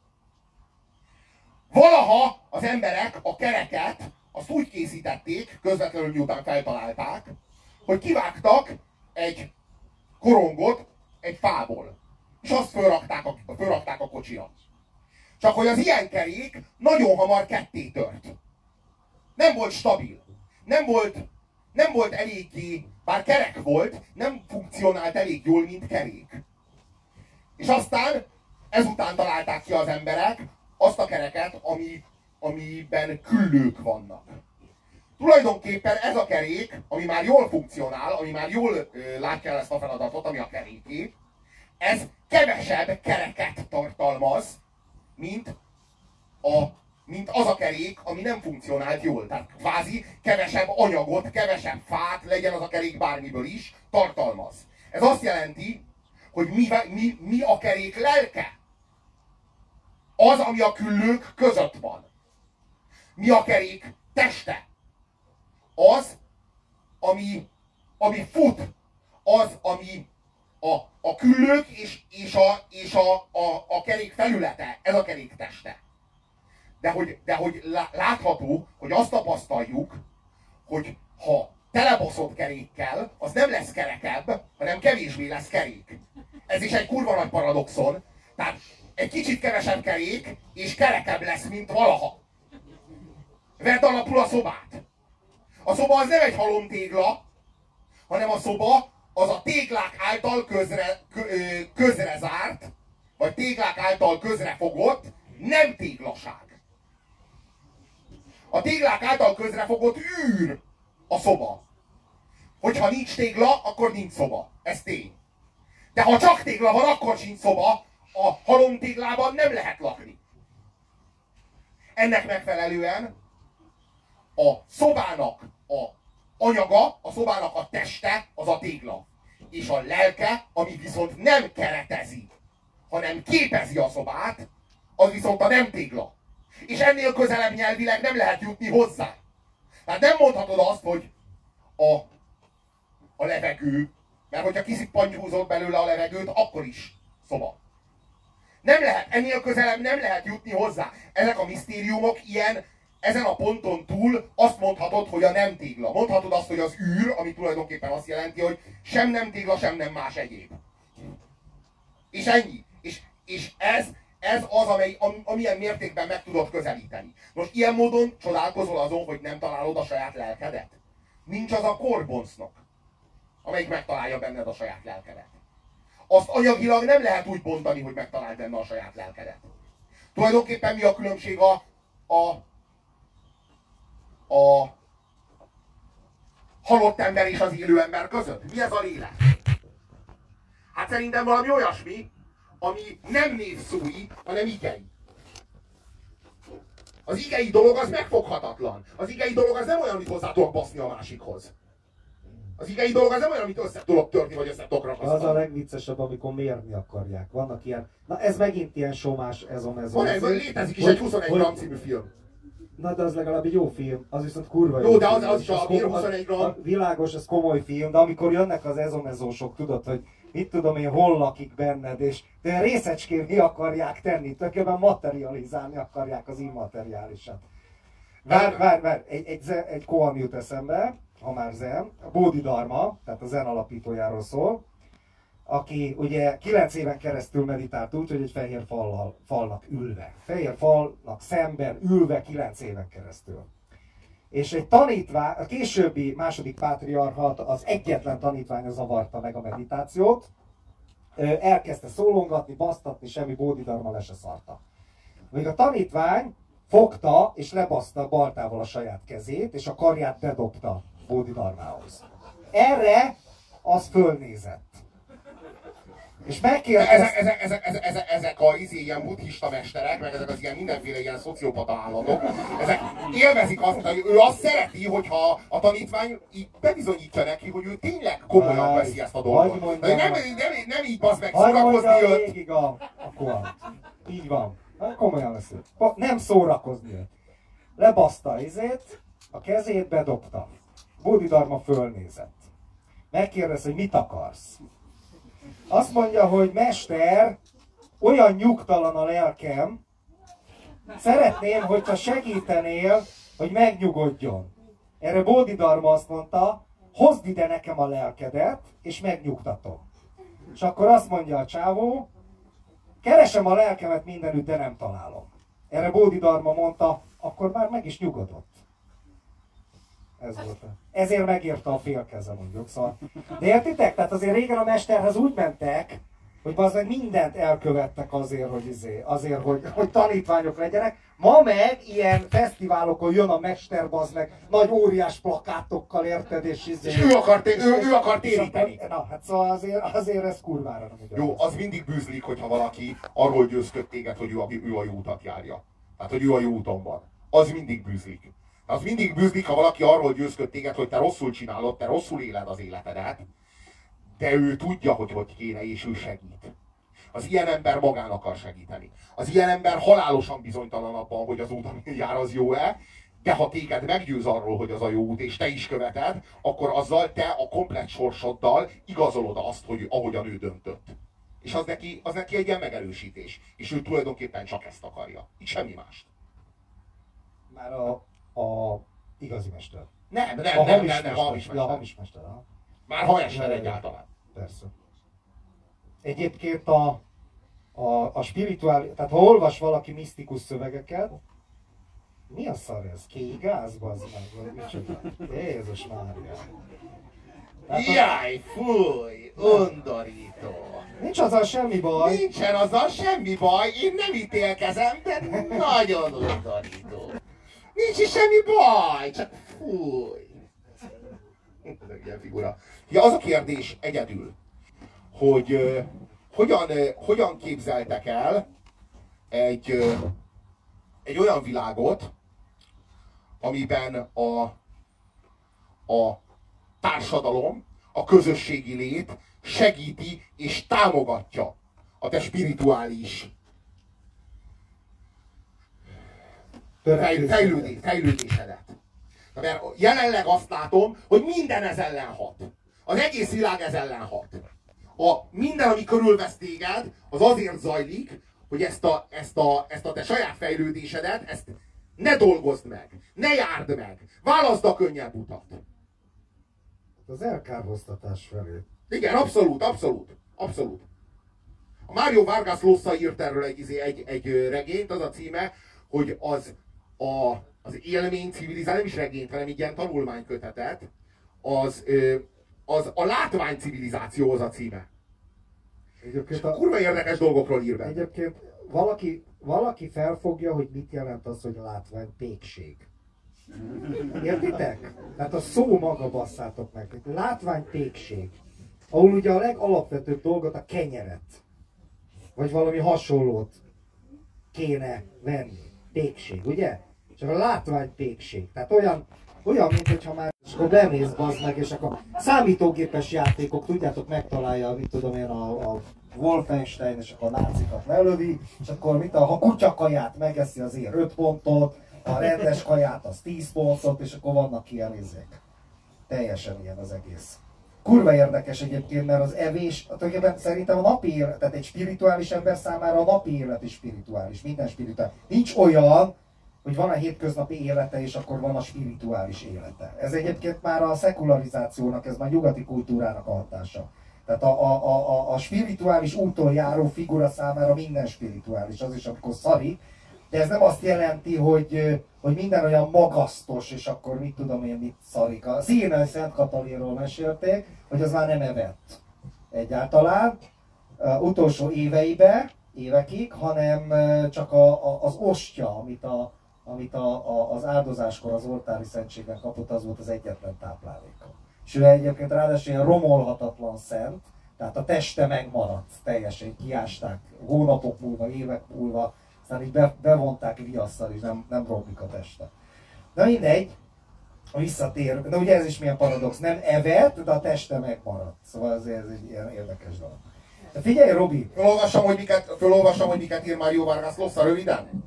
Valaha az emberek a kereket azt úgy készítették, közvetlenül miután feltalálták, hogy kivágtak egy korongot egy fából, és azt fölrakták a kocsira. Csak hogy az ilyen kerék nagyon hamar ketté tört. Nem volt stabil. Nem volt eléggé, bár kerek volt, nem funkcionált elég jól, mint kerék. És aztán ezután találták ki az emberek azt a kereket, amiben küllők vannak. Tulajdonképpen ez a kerék, ami már jól funkcionál, ami már jól látja el ezt a feladatot, ami a keréké, ez kevesebb kereket tartalmaz, mint az a kerék, ami nem funkcionált jól. Tehát kvázi kevesebb anyagot, kevesebb fát, legyen az a kerék bármiből is, tartalmaz. Ez azt jelenti, hogy mi a kerék lelke? Az, ami a küllők között van. Mi a kerék teste? Az, ami fut. Az, ami a küllők és a kerék felülete. Ez a kerék teste. De hogy látható, hogy azt tapasztaljuk, hogy ha telebaszott kerékkel, az nem lesz kerekebb, hanem kevésbé lesz kerék. ez is egy kurva nagy paradoxon. Tehát egy kicsit kevesebb kerék, és kerekebb lesz, mint valaha. Vedd alapul a szobát. A szoba az nem egy halom tégla, hanem a szoba az a téglák által közre zárt, vagy téglák által közrefogott nem téglaság. A téglák által közrefogott űr a szoba. Hogyha nincs tégla, akkor nincs szoba. Ez tény. De ha csak tégla van, akkor sincs szoba. A halomtéglában nem lehet lakni. Ennek megfelelően a szobának a anyaga, a szobának a teste az a tégla. És a lelke, ami viszont nem keretezi, hanem képezi a szobát, az viszont a nem tégla. És ennél közelebb nyelvileg nem lehet jutni hozzá. Tehát nem mondhatod azt, hogy a levegő, mert hogyha kiszippantyúzod belőle a levegőt, akkor is szoba. Nem lehet, ennél közelebb nem lehet jutni hozzá. Ezek a misztériumok ilyen, ezen a ponton túl azt mondhatod, hogy a nem tégla. Mondhatod azt, hogy az űr, ami tulajdonképpen azt jelenti, hogy sem nem tégla, sem nem más egyéb. És ennyi. És ez az, amilyen mértékben meg tudod közelíteni. Most ilyen módon csodálkozol azon, hogy nem találod a saját lelkedet? Nincs az a korbonsznak, amelyik megtalálja benned a saját lelkedet. Azt anyagilag nem lehet úgy bontani, hogy megtaláld benne a saját lelkedet. Tulajdonképpen mi a különbség a halott ember és az élő ember között? Mi ez a lélek? Hát szerintem valami olyasmi, ami nem névszói, hanem igei. Az igei dolog az megfoghatatlan. Az igei dolog az nem olyan, amit hozzá tudok baszni a másikhoz. Az igei dolog az nem olyan, amit össze tudok törni, vagy össze tudok rakasztani. Az a legviccesebb, amikor mérni akarják. Vannak ilyen, na ez megint ilyen somás, létezik is egy 21 gram című film. Na de az legalább egy jó film, az viszont kurva jó. Jó, de az is a 21 gram. Világos, ez komoly film, de amikor jönnek az ezomezósok, tudod, hogy mit tudom én, hol lakik benned, és de részecskén akarják tenni, tökéletesen materializálni akarják az immateriálisat. Várj, egy koan jut eszembe, ha már zen, a Bodhidharma, tehát a zen alapítójáról szól, aki ugye 9 éven keresztül meditált úgy, hogy egy fehér falnak ülve. Fehér falnak szemben ülve 9 éven keresztül. És egy tanítvány, a későbbi második pátriarcha, az egyetlen tanítványa zavarta meg a meditációt, elkezdte szólongatni, basztatni, semmi Bodhidharma le se szarta. Még a tanítvány fogta és lebaszta baltával a saját kezét, és a karját bedobta Bodhidharmához. Erre az fölnézett. És megkérdezte... Ezek a ilyen buddhista mesterek, meg ezek az ilyen mindenféle ilyen szociopata állatok, ezek élvezik azt, hogy ő azt szereti, hogyha a tanítvány így bebizonyítja neki, hogy ő tényleg komolyan veszi ezt a dolgot. Nem így bazd meg, szórakozni jött. Végig a koant. Így van. Komolyan veszi. Nem szórakozni jött. Lebaszta izét, a kezét bedobta. Bodhidharma fölnézett. Megkérdez, hogy mit akarsz? Azt mondja, hogy mester, olyan nyugtalan a lelkem, szeretném, hogyha segítenél, hogy megnyugodjon. Erre Bodhidharma azt mondta, hozd ide nekem a lelkedet, és megnyugtatom. És akkor azt mondja a csávó, keresem a lelkemet mindenütt, de nem találom. Erre Bodhidharma mondta, akkor már meg is nyugodott. Ez volt. Ezért megérte a félkeze, mondjuk. Szóval. De értitek? Tehát azért régen a mesterhez úgy mentek, hogy bazdmeg mindent elkövettek azért, hogy tanítványok legyenek. Ma meg ilyen fesztiválokon jön a mester, bazdmeg, nagy óriás plakátokkal, érted, és ő akar téríteni. Na, hát szóval azért ez kurvára nem ugyanaz. Jó, az mindig bűzlik, hogyha valaki arról győzköd téged, hogy ő a jó utat járja. Tehát, hogy ő a jó úton van. Az mindig bűzlik. Az mindig bűzlik, ha valaki arról győzköd téged, hogy te rosszul csinálod, te rosszul éled az életedet, de ő tudja, hogy kéne, és ő segít. Az ilyen ember magán akar segíteni. Az ilyen ember halálosan bizonytalan abban, hogy az út, amin jár, az jó-e, de ha téged meggyőz arról, hogy az a jó út, és te is követed, akkor azzal te a komplett sorsoddal igazolod azt, hogy ahogyan ő döntött. És az neki egy ilyen megerősítés. És ő tulajdonképpen csak ezt akarja. Így semmi mást. Már a igazi mester. Nem, a hamis mester. Ja, a hamis mester. Már ha mester egyáltalán. Persze. Egyébként a spirituális, tehát ha olvas valaki misztikus szövegeket, mi a szar ez? Kéigáz, bazd meg, vagy micsoda? Jézus Mária. Jaj, fúj, undorító. Nincs azzal semmi baj. Nincsen azzal semmi baj, én nem ítélkezem, de nagyon undorító. Nincs is semmi baj, csak fúj. Ilyen figura. Ja, az a kérdés egyedül, hogy hogyan képzeltek el egy olyan világot, amiben a társadalom, a közösségi lét segíti és támogatja a te spirituális fejlődésedet. Mert jelenleg azt látom, hogy minden ez ellen hat. Az egész világ ez ellen hat. Minden, ami körülvesz téged, az azért zajlik, hogy ezt a te saját fejlődésedet, ezt ne dolgozd meg, ne járd meg, válaszd a könnyebb utat. Az elkárhoztatás felé. Igen, abszolút. A Mario Vargas Llosa írt erről egy regényt, az a címe, hogy az élmény civilizál, nem is regényt, hanem egy ilyen tanulmánykötetet, az a látvány civilizációhoz a címe. Egyébként kurva érdekes dolgokról ír benne. Egyébként valaki felfogja, hogy mit jelent az, hogy látványpékség. Értitek? Tehát a szó maga, basszátok meg. Látványpékség. Ahol ugye a legalapvetőbb dolgot, a kenyeret, vagy valami hasonlót kéne venni. Pékség, ugye? Csak a látványpékség. Tehát olyan, mint hogyha már és akkor bemész, bazd meg, és akkor számítógépes játékok, tudjátok, megtalálja, mit tudom én, a Wolfenstein, és akkor a nácikat lelövi, és akkor ha kutyakaját megeszi, azért 5 pontot, a rendes kaját az 10 pontot, és akkor vannak ilyen izék. Teljesen ilyen az egész. Kurva érdekes egyébként, mert az evés, tulajdonképpen szerintem a napi élet, tehát egy spirituális ember számára a napi élet is spirituális, minden spirituális. Nincs olyan, hogy van a hétköznapi élete, és akkor van a spirituális élete. Ez egyébként már a szekularizációnak, ez már nyugati kultúrának a hatása. Tehát a spirituális úton járó figura számára minden spirituális, az is, amikor szarik, de ez nem azt jelenti, hogy minden olyan magasztos, és akkor mit tudom én, mit szarik. A Színai Szent Katalinról mesélték, hogy az már nem evett egyáltalán, utolsó évekig, hanem csak az ostya, amit az áldozáskor az oltári szentségben kapott, az volt az egyetlen tápláléka. És ő egyébként ráadásul ilyen romolhatatlan szent, tehát a teste megmaradt, teljesen kiásták hónapok múlva, évek múlva, aztán így bevonták viasszal, és nem romlik a teste. Na mindegy, visszatér, de ugye ez is milyen paradox, nem evett, de a teste megmaradt. Szóval ez egy ilyen érdekes dolog. De figyelj, Robi! Fölolvassam, hogy miket ír Mario Vargas Llosa röviden?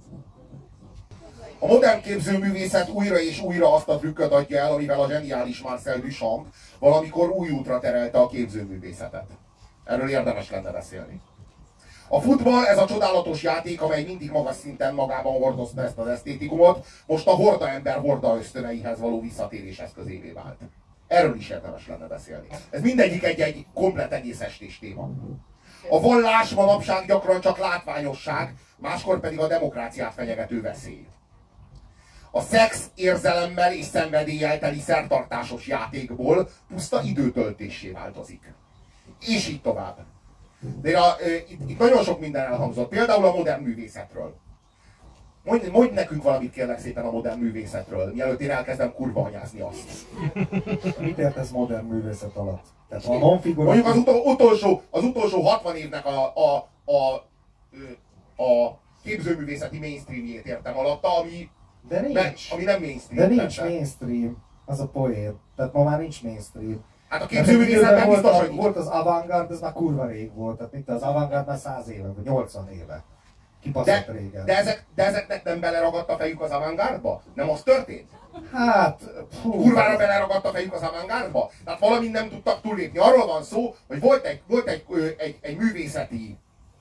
A modern képzőművészet újra és újra azt a trükköt adja el, amivel a zseniális Marcel Duchamp valamikor új útra terelte a képzőművészetet. Erről érdemes lenne beszélni. A futball, ez a csodálatos játék, amely mindig magas szinten magában hordozta ezt az esztétikumot, most a horda ember horda ösztöneihez való visszatérés eszközévé vált. Erről is érdemes lenne beszélni. Ez mindegyik egy komplet egész estés téma. A vallás manapság gyakran csak látványosság, máskor pedig a demokráciát fenyegető veszély. A szex érzelemmel és szenvedéllyel teli szertartásos játékból puszta időtöltéssé változik. És így tovább. De itt nagyon sok minden elhangzott. Például a modern művészetről. Mondj nekünk valamit kérlek szépen a modern művészetről, mielőtt én elkezdem kurva anyázni azt. Mit értesz modern művészet alatt? Tehát a non-figura... Mondjuk az utolsó 60 évnek a képzőművészeti mainstreamjét értem alatta, ami nem mainstream. De nincs mainstream, az a poén. Tehát ma már nincs mainstream. Hát a képzőművészetben biztos, hogy volt az avantgárd, ez már kurva rég volt. Tehát itt az avantgárd már 100 éve, vagy 80 éve. Kibaszott régen. De ezeknek nem beleragadt a fejük az avantgárdba? Nem az történt? Hát... Kurvára beleragadt a fejük az avantgárdba? Tehát valamint nem tudtak túllépni. Arról van szó, hogy volt egy művészeti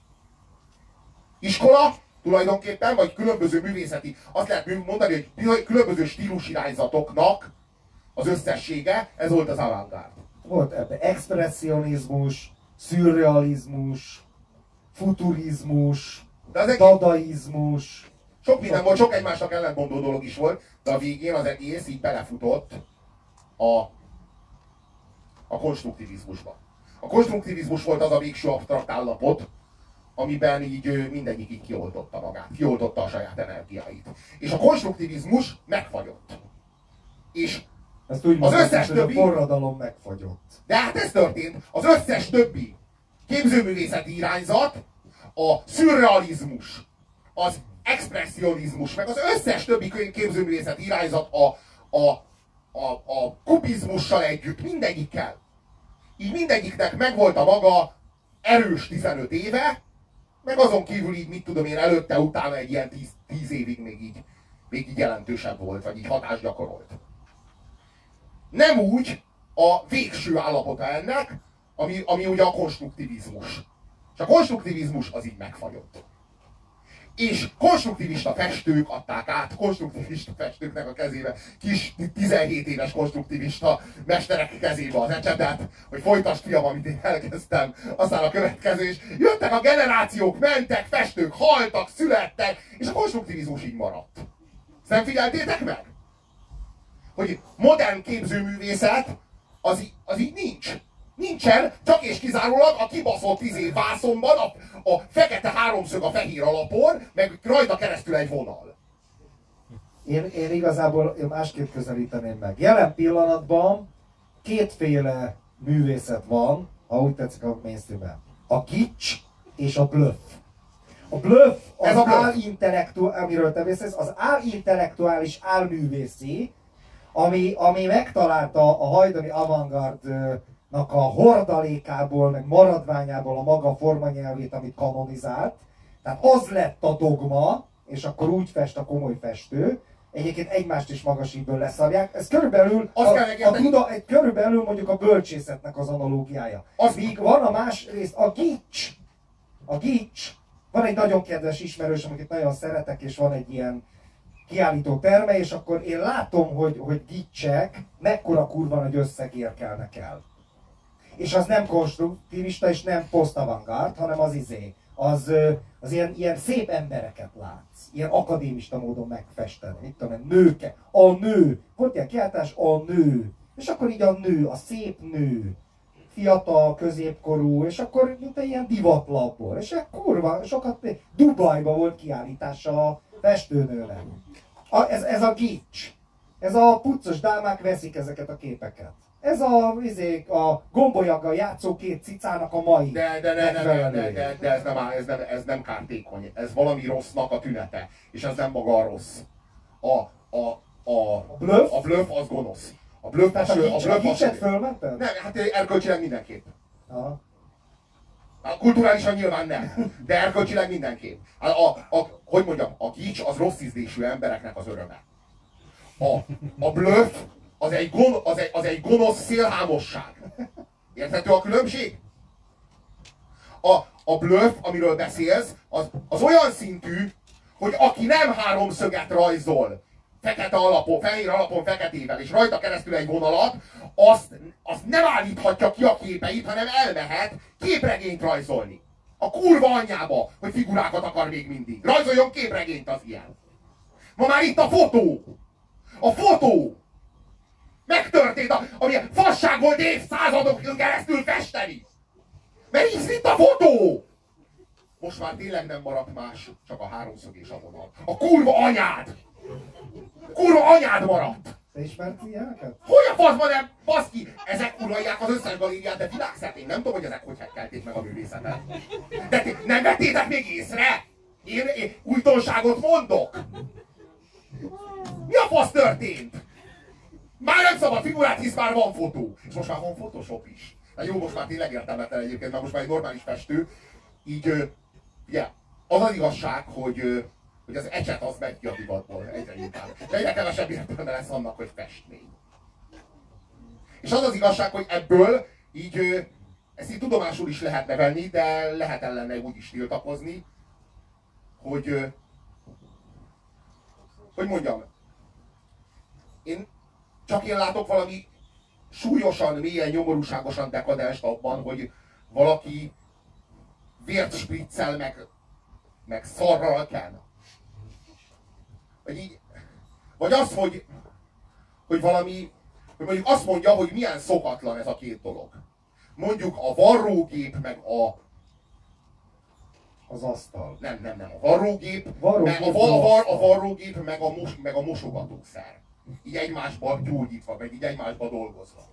iskola, tulajdonképpen, vagy különböző művészeti, azt lehet mondani, hogy különböző stílusirányzatoknak az összessége, ez volt az avantgárd. Volt ebben expresszionizmus, szürrealizmus, futurizmus, De dadaizmus. sok minden volt, sok egymásnak ellentmondó dolog is volt, de a végén az egész így belefutott a konstruktivizmusba. A konstruktivizmus volt az a végső absztrakt állapot, amiben így mindegyik így kioltotta magát, kioltotta a saját energiáit. És a konstruktivizmus megfagyott. És ezt úgy az mondták, összes hogy többi... a forradalom megfagyott. De hát ez történt. Az összes többi képzőművészeti irányzat, a szürrealizmus, az expresszionizmus, meg az összes többi képzőművészeti irányzat a kubizmussal együtt, mindegyikkel. Így mindegyiknek megvolt a maga erős 15 éve, meg azon kívül így, mit tudom én, előtte, utána egy ilyen 10 évig még így jelentősebb volt, vagy így hatást gyakorolt. Nem úgy a végső állapota ennek, ami ugye a konstruktivizmus. És a konstruktivizmus az így megfagyott. És konstruktivista festők adták át konstruktivista festőknek a kezébe, kis 17 éves konstruktivista mesterek kezébe az ecsetet, hogy folytasd, fiam, amit én elkezdtem, aztán a következő, és jöttek a generációk, mentek, festők haltak, születtek, és a konstruktivizmus így maradt. Ezt nem figyeltétek meg? Hogy modern képzőművészet az így nincs. Nincsen, csak és kizárólag a kibaszott vászonban a fekete háromszög a fehér alapon, meg rajta keresztül egy vonal. Én igazából másképp közelíteném meg. Jelen pillanatban kétféle művészet van, ha úgy tetszik a mainstreamben. A kics és a bluff. A bluff az amiről te beszélsz, az álintellektuális álművészi, ami megtalálta a hajdani avantgardnak a hordalékából, meg maradványából a maga formanyelvét, amit kanonizált. Tehát az lett a dogma, és akkor úgy fest a komoly festő. Egyébként egymást is magasítből leszarják. Ez körülbelül, körülbelül mondjuk a bölcsészetnek az analógiája. Míg van a másrészt a gics. A gics. Van egy nagyon kedves ismerős, amiket nagyon szeretek, és van egy ilyen kiállító terme, és akkor én látom, hogy gicsek mekkora kurva nagy összegért kelnek el. És az nem konstruktivista, és nem post-avantgárd, hanem az ilyen szép embereket látsz. Ilyen akadémista módon megfesteni. Mit tudom én, nőke. A nő. Volt ilyen kiáltás, a nő. És akkor így a nő, a szép nő. Fiatal, középkorú, és akkor mint egy ilyen divatlapból. És kurva, sokat Dubajban volt kiállítása a festőnőnek. Ez a gics. Ez a puccos dámák veszik ezeket a képeket. Ez a gombolyaggal játszó két cicának a mai. De ez nem kártékony. Ez valami rossznak a tünete. És ez nem maga a rossz. A bluff az gonosz. A bluff a gicset fölmented? Nem, hát erkölcsileg mindenképp. Aha. Kulturálisan nyilván nem, de erkölcsileg mindenképp. Hogy mondjam, a gics az rossz ízlésű embereknek az öröme. A bluff az egy gonosz szélhámosság. Érthető a különbség? A bluff, amiről beszélsz, az olyan szintű, hogy aki nem háromszöget rajzol, fekete alapon, fehér alapon feketével, és rajta keresztül egy vonalat, azt nem állíthatja ki a képeit, hanem elmehet képregényt rajzolni. A kurva anyjába, hogy figurákat akar még mindig. Rajzoljon képregényt az ilyen. Ma már itt a fotó. A fotó. Megtörtént, ami fasság volt évszázadokon keresztül festeni. Mert így itt a fotó. Most már tényleg nem maradt más, csak a háromszög és a vonal. A kurva anyád! Kurva anyád maradt! Te ismersz ilyeneket? Hogy a faszban nem? Baszki! Ezek uralják az összes galériát, de világszerte én nem tudom, hogy ezek hogy hekkelték meg a művészetet. De nem vettétek még észre? Én újdonságot mondok? Mi a fasz történt? Már nem szabad figurát, hisz már van fotó. És most már van Photoshop is. Hát jó, most már tényleg értelmetlen egyébként, mert most már egy normális festő. Így, ugye, az az igazság, hogy az ecset az megy ki a divatból egyre inkább. És egyre kevesebb értelme lesz annak, hogy festmény. És az az igazság, hogy ebből így, ezt így tudomásul is lehetne venni, de lehet ellene úgy is tiltakozni, hogy mondjam, én látok valami súlyosan, mélyen, nyomorúságosan dekadenst abban, valaki vért spriccel, meg szarral ken. Vagy az, hogy valami, hogy mondjuk azt mondja, hogy milyen szokatlan ez a két dolog. Mondjuk a varrógép, meg az asztal. Nem. A varrógép, a varrógép meg a mosogatószer. Így egymásba gyógyítva, meg így egymásba dolgozva.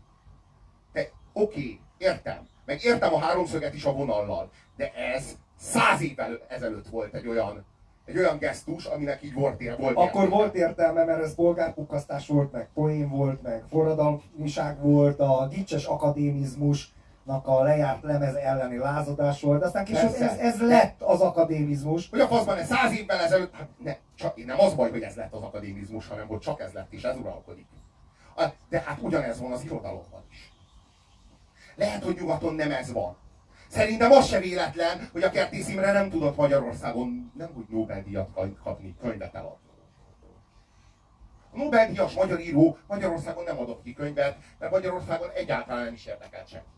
Oké, értem. Meg értem a háromszöget is a vonallal. De ez 100 évvel ezelőtt volt egy olyan gesztus, aminek így volt Akkor volt értelme, mert ez bolgárpukkasztás volt, meg poén volt, meg forradalmiság volt, a gicses akadémizmusnak a lejárt lemez elleni lázadás volt, aztán később ez lett az akadémizmus. Hogy a faszban, ez 100 évvel ezelőtt, hát nem az baj, hogy ez lett az akadémizmus, hanem hogy csak ez lett, és ez uralkodik. De hát ugyanez van az irodalomban is. Lehet, hogy nyugaton nem ez van. Szerintem az se véletlen, hogy a Kertész Imre nem tudott Magyarországon nem úgy Nobel-díjat kapni, könyvet eladni. A Nobel-díjas magyar író Magyarországon nem adott ki könyvet, mert Magyarországon egyáltalán nem is érdekelt senkit.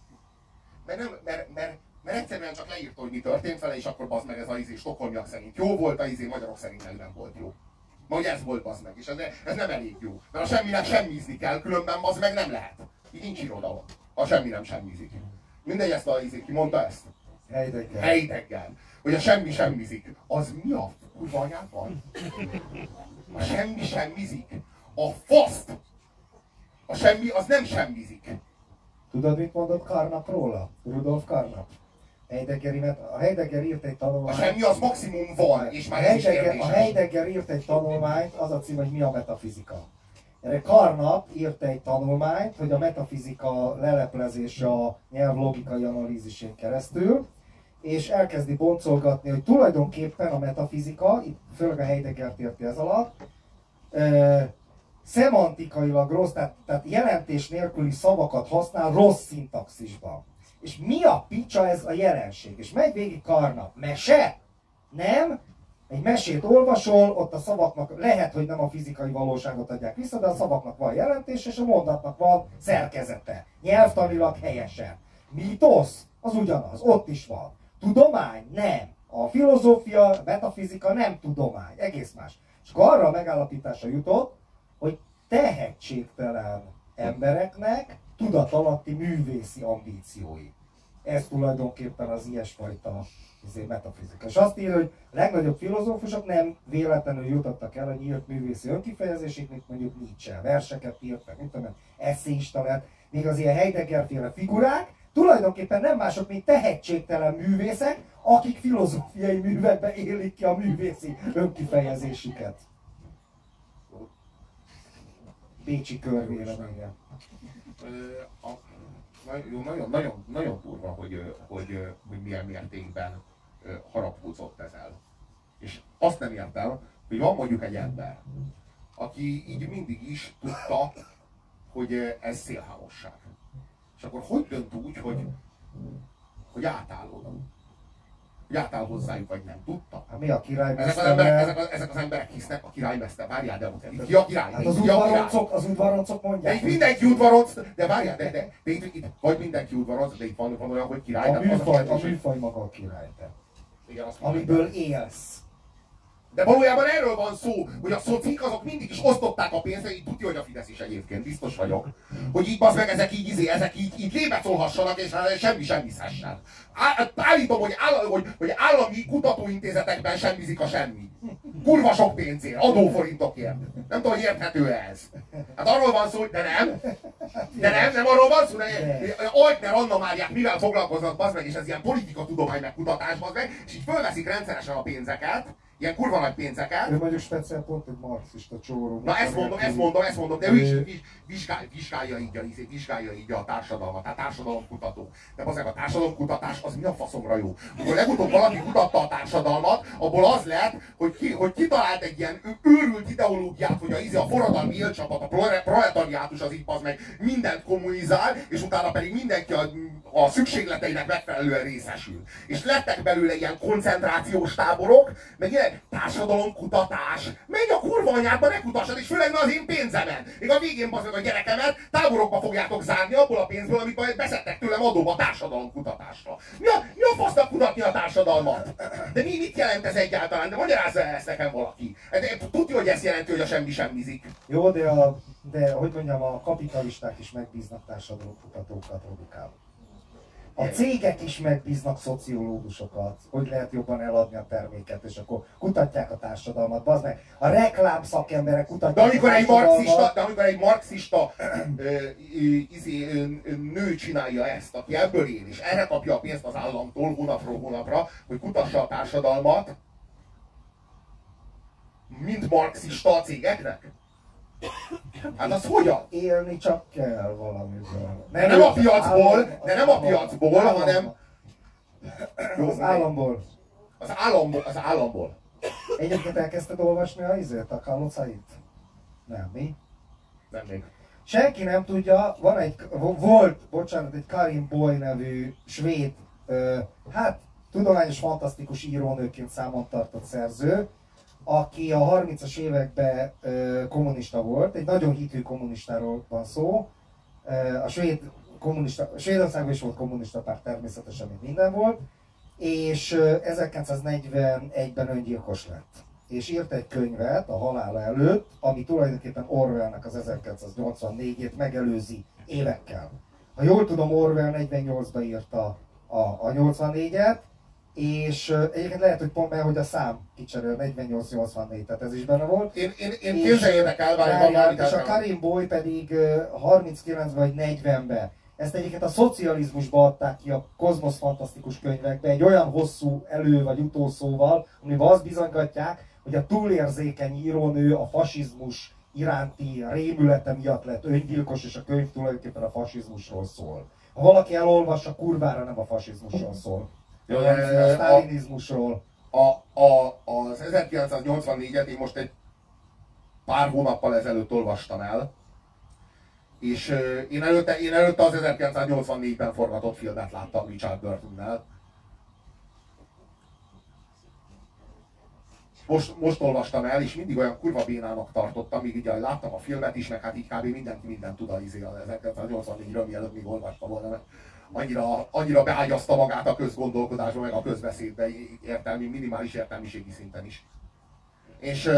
Mert egyszerűen csak leírta, hogy mi történt vele, és akkor bazd meg ez a stockholmiak szerint jó volt, a magyarok szerint meg nem volt jó. Ma ugye ez volt bazd meg, és ez nem elég jó. Mert a semminek semmizni kell, különben bazd meg nem lehet. Így nincs irodalom. A semmi nem semmizik. Mindegy, ezt ki mondta ezt? Heidegger. Hogy a semmi semmizik. Az mi a kurva anyád van? A semmi semmizik. A faszt! A semmi az nem semmizik. Tudod, mit mondott Carnap róla? Rudolf Carnap? A Heidegger írt egy tanulmányt. A semmi az maximum van, és már ez is kérdéses. A Heidegger írt egy tanulmányt, az a cím, hogy mi a metafizika. Erre Carnap írt egy tanulmányt, hogy a metafizika leleplezése a nyelv logikai analízisén keresztül, és elkezdi boncolgatni, hogy tulajdonképpen a metafizika, főleg a Heideggert érti ez alatt, szemantikailag rossz, tehát jelentés nélküli szavakat használ rossz szintaxisban. És mi a picsa ez a jelenség? És megy végig Carnap. Mese? Nem? Egy mesét olvasol, ott a szavaknak lehet, hogy nem a fizikai valóságot adják vissza, de a szavaknak van jelentés, és a mondatnak van szerkezete. Nyelvtanilag helyesen. Mítosz? Az ugyanaz, ott is van. Tudomány? Nem. A filozófia, a metafizika nem tudomány, egész más. És akkor arra a megállapításra jutott, hogy tehetségtelen embereknek tudatalatti művészi ambíciói. Ez tulajdonképpen az ilyesfajta metafizika. És azt írja, hogy a legnagyobb filozófusok nem véletlenül jutottak el a nyílt művészi önkifejezésig, mint mondjuk Nietzsche. Verseket írt, meg mit tudom, eszéista lett. Még az ilyen Heidegger-féle figurák tulajdonképpen nem mások, mint tehetségtelen művészek, akik filozófiai művekben élik ki a művészi önkifejezésüket. Bécsi körvéleménye. Nagyon durva, hogy milyen mértékben harapódzott ezzel. És azt nem értem, hogy van mondjuk egy ember, aki így mindig is tudta, hogy ez szélhámosság. És akkor hogy dönt úgy, hogy átáll oda? Hogy átáll hozzájuk, vagy nem tudta? Hát mi a ezek az emberek hisznek a királymester. Várjál, de ki a király? Hát az udvaroncok mondják. De itt mindenki udvaronc, de várjál, de itt vagy mindenki udvaronc, de itt van olyan, hogy király. A műfaj maga a király, te. Igen, amiből élsz. De valójában erről van szó, hogy a szocik azok mindig is osztották a pénzt, így tudja, hogy a Fidesz is egyébként, biztos vagyok. Hogy így bazd meg, ezek így lébecolhassanak, és semmi semmizhessen. Állítom, hogy állami kutatóintézetekben semmizik a semmi. Kurva sok pénzért, adóforintokért. Nem tudom, hogy érthető ez. Hát arról van szó, de nem arról van szó, Altner Anna Máriák mivel foglalkoznak, bazd meg, és ez ilyen politikatudomány meg kutatás, bazd meg, és így fölveszik rendszeresen a pénzeket, ilyen kurva nagy pénzeket. Ő mondjuk speciál pont egy marxista csóró. Na ezt mondom, de ő is vizsgálja így a társadalmat, tehát társadalomkutató. De bazeg, a társadalomkutatás az mi a faszomra jó? Amikor legutóbb valaki kutatta a társadalmat, abból az lett, hogy kitalált egy ilyen őrült ideológiát, hogy a forradalmi élcsapat, a proletariátus az így az meg mindent kommunizál, és utána pedig mindenki a szükségleteinek megfelelően részesül. És lettek belőle ilyen koncentrációs táborok, meg ilyen társadalomkutatás. Menj a kurva anyádba, ne kutassad, és főleg az én pénzemen. Még a végén bazd meg a gyerekemet táborokba fogjátok zárni abból a pénzből, amit majd beszedtek tőlem adóba társadalom. társadalomkutatásra. Mi a fasznak kutatni a társadalmat? De mit jelent ez egyáltalán? De magyarázza ezt nekem valaki. Tudja, hogy ez jelenti, hogy a semmi semmizik. Jó, de hogy mondjam, a kapitalisták is megbíznak társadalomkutatókat, Rodukával. A cégek is megbíznak szociológusokat, hogy lehet jobban eladni a terméket, és akkor kutatják a társadalmat. Bazd meg, a reklám szakemberek kutatják de amikor egy marxista nő csinálja ezt, aki ebből él, és erre kapja a pénzt az államtól hónapról hónapra, hogy kutassa a társadalmat, mint marxista a cégeknek? Hát az hogyan? Élni csak kell valamiből. De nem a piacból, hanem... Az államból. Az államból. Egyébként elkezdted olvasni a Carlo Zeit? Nem, mi? Nem még. Senki nem tudja, volt egy Karin Boy nevű svéd, tudományos fantasztikus írónőként számon tartott szerző, aki a 30-as években kommunista volt, egy nagyon hitű kommunistáról van szó. Svédországban is volt kommunista párt, természetesen, mint minden volt, és 1941-ben öngyilkos lett. És írt egy könyvet a halála előtt, ami tulajdonképpen Orwellnek az 1984-ét megelőzi évekkel. Ha jól tudom, Orwell 48-ban írta a 84-et, és egyébként lehet, hogy pont mert, hogy a szám kicserél 48-84, tehát ez is benne volt. Én képzeljétek el, és a Karin Boy pedig 39 vagy 40-ben. Ezt egyébként a szocializmusba adták ki a Kozmosz fantasztikus könyvekbe, egy olyan hosszú vagy utószóval, amiben azt bizonygatják, hogy a túlérzékeny írónő a fasizmus iránti rémülete miatt lett öngyilkos, és a könyv tulajdonképpen a fasizmusról szól. Ha valaki elolvassa, kurvára nem a fasizmusról szól. A sztálinizmusról. Az 1984-et én most egy pár hónappal ezelőtt olvastam el, és én előtte az 1984-ben forgatott filmet láttam Richard Burtonnel. Most olvastam el, és mindig olyan kurva bénának tartottam, míg ugye láttam a filmet is, meg hát így kb. Mindenki mindent tud az 1984-ről, mielőtt még olvastam volna, mert annyira beágyazta magát a közgondolkodásba, meg a közbeszédbe minimális értelmiségi szinten is. És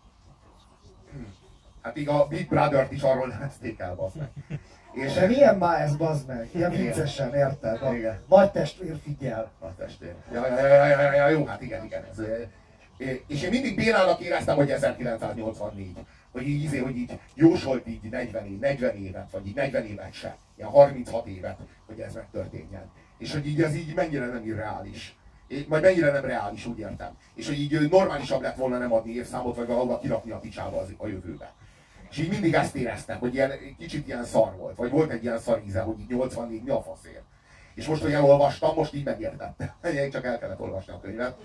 hát így a Big Brother-t is arról nevezték el, bazd meg. De milyen már ez, bazd meg? Ilyen viccesen, érted? Nagy testvér figyel. Nagy testvér. Ja, jó, hát igen. És én mindig bénának éreztem, hogy 1984. Hogy így jósolt így 40 évet, vagy így 40 évet se. Ilyen 36 évet, hogy ez megtörténjen. És hogy így ez így mennyire nem irreális. Majd mennyire nem reális, úgy értem. És hogy így normálisabb lett volna nem adni évszámot, vagy valahova kirakni a picsába a jövőbe. És így mindig ezt éreztem, hogy kicsit ilyen szar volt. Vagy volt egy ilyen szar íze, hogy így 84 mi a faszért. És most, hogy elolvastam, most így megértettem. Én csak el kellett olvasni a könyvet.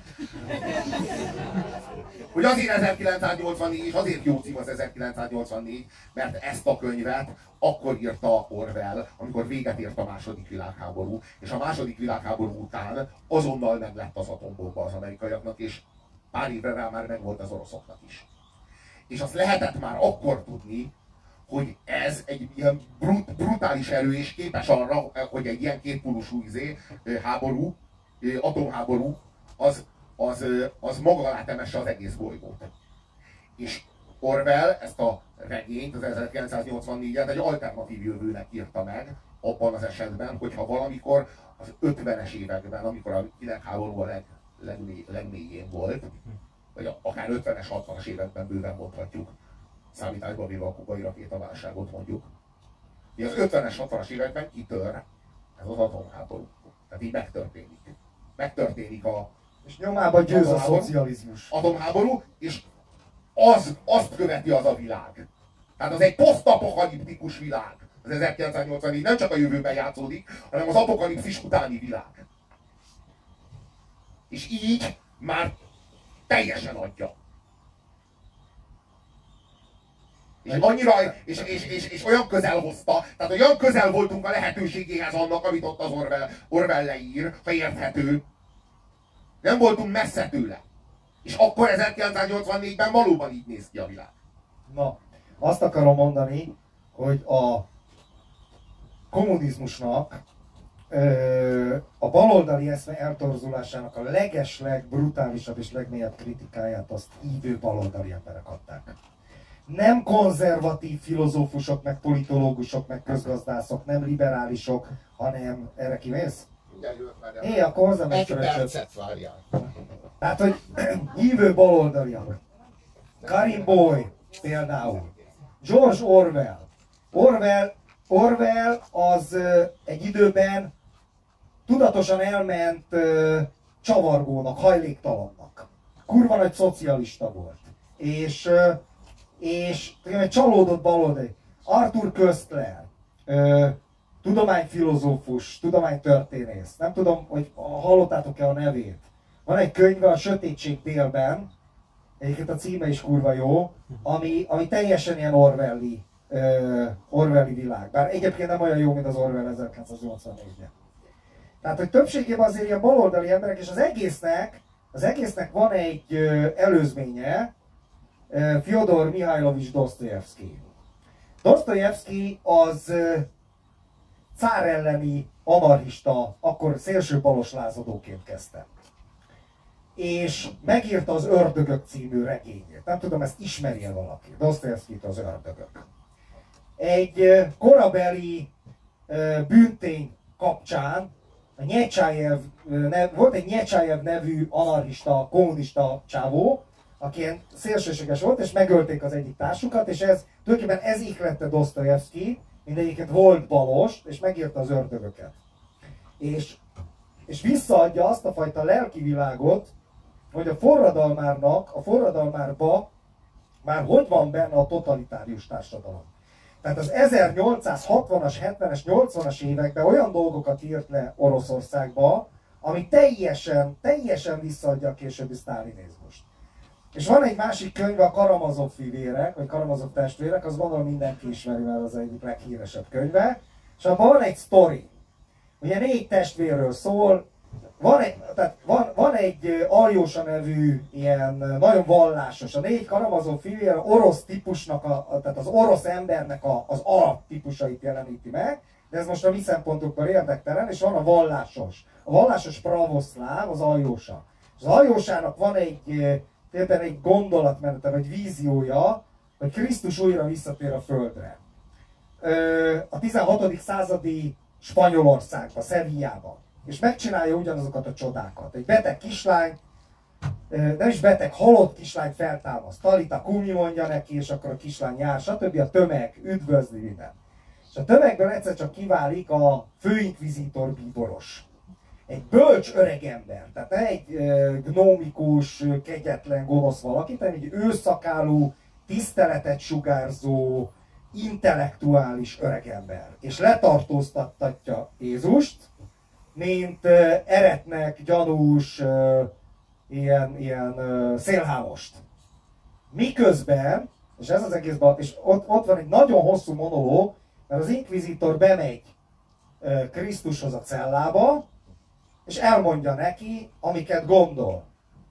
Hogy azért 1984, és azért jó cím az 1984, mert ezt a könyvet akkor írta Orwell, amikor véget ért a második világháború, és a második világháború után azonnal meg lett az atombomba az amerikaiaknak, és pár évre rá már meg volt az oroszoknak is. És azt lehetett már akkor tudni, hogy ez egy ilyen brutális erő, és képes arra, hogy egy ilyen kétpólusú háború, atomháború, az maga alá temesse az egész bolygót. És Orwell ezt a regényt, az 1984-et egy alternatív jövőnek írta meg, abban az esetben, hogyha valamikor az 50-es években, amikor a világháború a legmélyén volt, vagy akár 50-es, 60-as években bőven mondhatjuk, számításba véve a kubai rakétaválságot mondjuk. Ugye az 50-es, 60-as években kitör ez az atomháború. Tehát így megtörténik. Megtörténik és nyomában győz a szocializmus. Atomháború, és azt követi az a világ. Tehát az egy posztapokaliptikus világ. Az 1984 nem csak a jövőben játszódik, hanem az apokalipszis utáni világ. És így már teljesen adja. És annyira, és olyan közel hozta, tehát olyan közel voltunk a lehetőségéhez annak, amit ott az Orwell leír, ha érthető. Nem voltunk messze tőle. És akkor 1984-ben valóban így néz ki a világ. Na, azt akarom mondani, hogy a kommunizmusnak a baloldali eszme eltorzulásának a legesleg brutálisabb és legmélyebb kritikáját azt hívő baloldali emberek adták. Nem konzervatív filozófusok, meg politológusok, meg közgazdászok, nem liberálisok, hanem erre kimész? Én akkor hozzám egy percet várjál. Tehát, hogy hívő baloldaliak. Karim Boy például. George Orwell. Orwell az egy időben tudatosan elment csavargónak, hajléktalannak. Kurva nagy szocialista volt. És egy csalódott baloldali. Arthur Koestler, tudományfilozófus, tudománytörténész. Nem tudom, hogy hallottátok-e a nevét. Van egy könyve, a Sötétség délben, egyébként a címe is kurva jó, ami teljesen ilyen Orwelli világ. Bár egyébként nem olyan jó, mint az Orwell 1984-ben. Tehát, hogy többségében azért ilyen baloldali emberek, és az egésznek van egy előzménye, Fyodor Mihajlovics Dosztojevszkij. Dosztojevszkij az cár elleni anarchista, akkor szélsőbalos lázadóként kezdte. És megírta az Ördögök című regényét. Nem tudom, ezt ismeri-e valaki. Dosztojevszkijt az Ördögök. Egy korabeli bűntény kapcsán volt egy Nyecsájev nevű anarchista, kommunista csávó, aki ilyen szélsőséges volt, és megölték az egyik társukat, és tulajdonképpen ez ihlette Dosztojevszkij, mindegyiket volt balos, és megírta az Ördögöket. És visszaadja azt a fajta lelki világot, hogy a forradalmárba már hogy van benne a totalitárius társadalom. Tehát az 1860-as, 70-es, 80-as években olyan dolgokat írt le Oroszországba, ami teljesen visszaadja a későbbi sztálinizmust. És van egy másik könyve, a Karamazov fivérek, vagy Karamazov testvérek, az gondolom mindenki ismeri, mert az egyik leghíresebb könyve, és abban van egy sztori. Ugye 4 testvérről szól, van egy Aljósa nevű, ilyen nagyon vallásos, a 4 Karamazov fivér orosz típusnak, tehát az orosz embernek az alaptípusait jeleníti meg, de ez most a mi szempontokból érdektelen, és van a vallásos pravoszláv, az Aljósa. Az Aljósának van például egy gondolatmenete, vagy víziója, hogy Krisztus újra visszatér a földre. A 16. századi Spanyolországba, Sevillában. És megcsinálja ugyanazokat a csodákat. Egy beteg kislány, nem is beteg, halott kislány feltámaszt. Talita Kumi mondja neki, és akkor a kislány jár, stb. A tömeg üdvözli minden. És a tömegből egyszer csak kiválik a főinkvizítor bíboros. Egy bölcs öreg ember, tehát nem egy gnómikus, kegyetlen, gonosz valaki, hanem egy őszakálú, tiszteletet sugárzó, intellektuális öregember. És letartóztattatja Jézust, mint eretnek, gyanús, ilyen szélhámost. Miközben, és ez az egészben, és ott van egy nagyon hosszú monológ, mert az inkvizitor bemegy Krisztushoz a cellába, és elmondja neki, amiket gondol.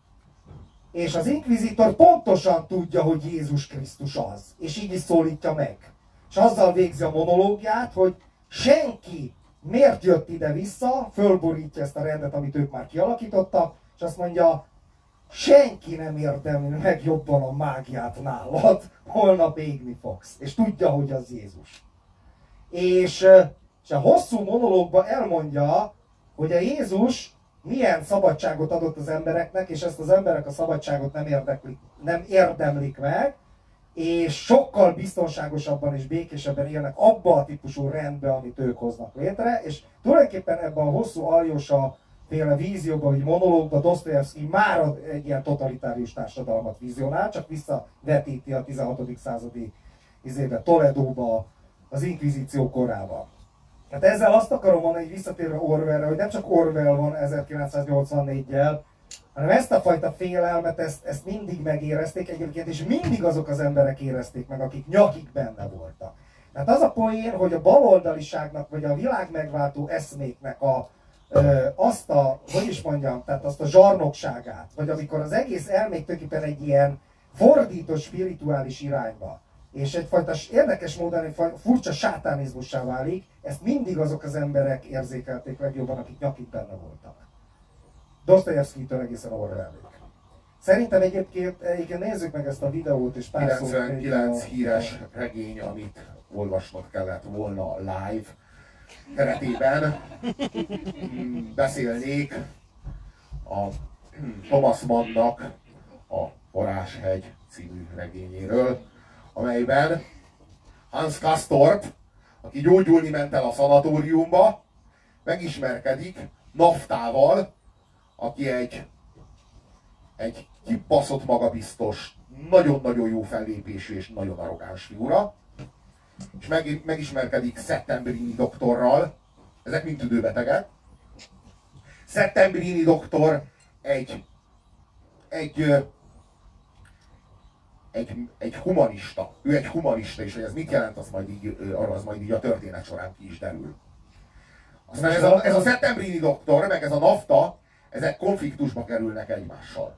És az inkvizitor pontosan tudja, hogy Jézus Krisztus az, és így is szólítja meg. És azzal végzi a monológiát, hogy senki miért jött ide-vissza, fölborítja ezt a rendet, amit ők már kialakítottak, és azt mondja, senki nem érdemli meg jobban a mágiát nálad, holnap égni fogsz. És tudja, hogy az Jézus. És a hosszú monológban elmondja, hogy a Jézus milyen szabadságot adott az embereknek, és ezt az emberek a szabadságot nem érdemlik meg, és sokkal biztonságosabban és békésebben élnek abba a típusú rendbe, amit ők hoznak létre, és tulajdonképpen ebben a hosszú Aljósa féle vízióban, vagy monológban Dosztojevszkij már egy ilyen totalitárius társadalmat vizionál, csak visszavetíti a 16. századi Toledóba, az inkvizíció korába. Hát ezzel azt akarom mondani, hogy visszatérve Orwellre, hogy nem csak Orwell van 1984-jel, hanem ezt a fajta félelmet, ezt mindig megérezték egyébként, és mindig azok az emberek érezték meg, akik nyakig benne voltak. Tehát az a poén, hogy a baloldaliságnak, vagy a világmegváltó eszméknek azt a zsarnokságát, vagy amikor az egész elmék tulajdonképpen egy ilyen fordított spirituális irányba, és egyfajta érdekes módon egy furcsa sátánizmussá válik, ezt mindig azok az emberek érzékelték legjobban, akik nyakig benne voltak. Dostoyevskytől egészen Orwellig. Szerintem egyébként nézzük meg ezt a videót, és pár 99 híres regény, amit olvasnod kellett volna live keretében. Beszélnék a Thomas Mannnak a Varázshegy című regényéről, amelyben Hans Castorp, aki gyógyulni ment el a szanatóriumba, megismerkedik Naftával, aki egy kibaszott magabiztos, nagyon-nagyon jó fellépésű és nagyon arrogáns figura, és megismerkedik Settembrini doktorral, ezek mind tüdőbetegek. Settembrini doktor egy humanista. Ő egy humanista, és hogy ez mit jelent, az majd így a történet során ki is derül. Aztán ez a Settembrini doktor, meg ez a Nafta, ezek konfliktusba kerülnek egymással.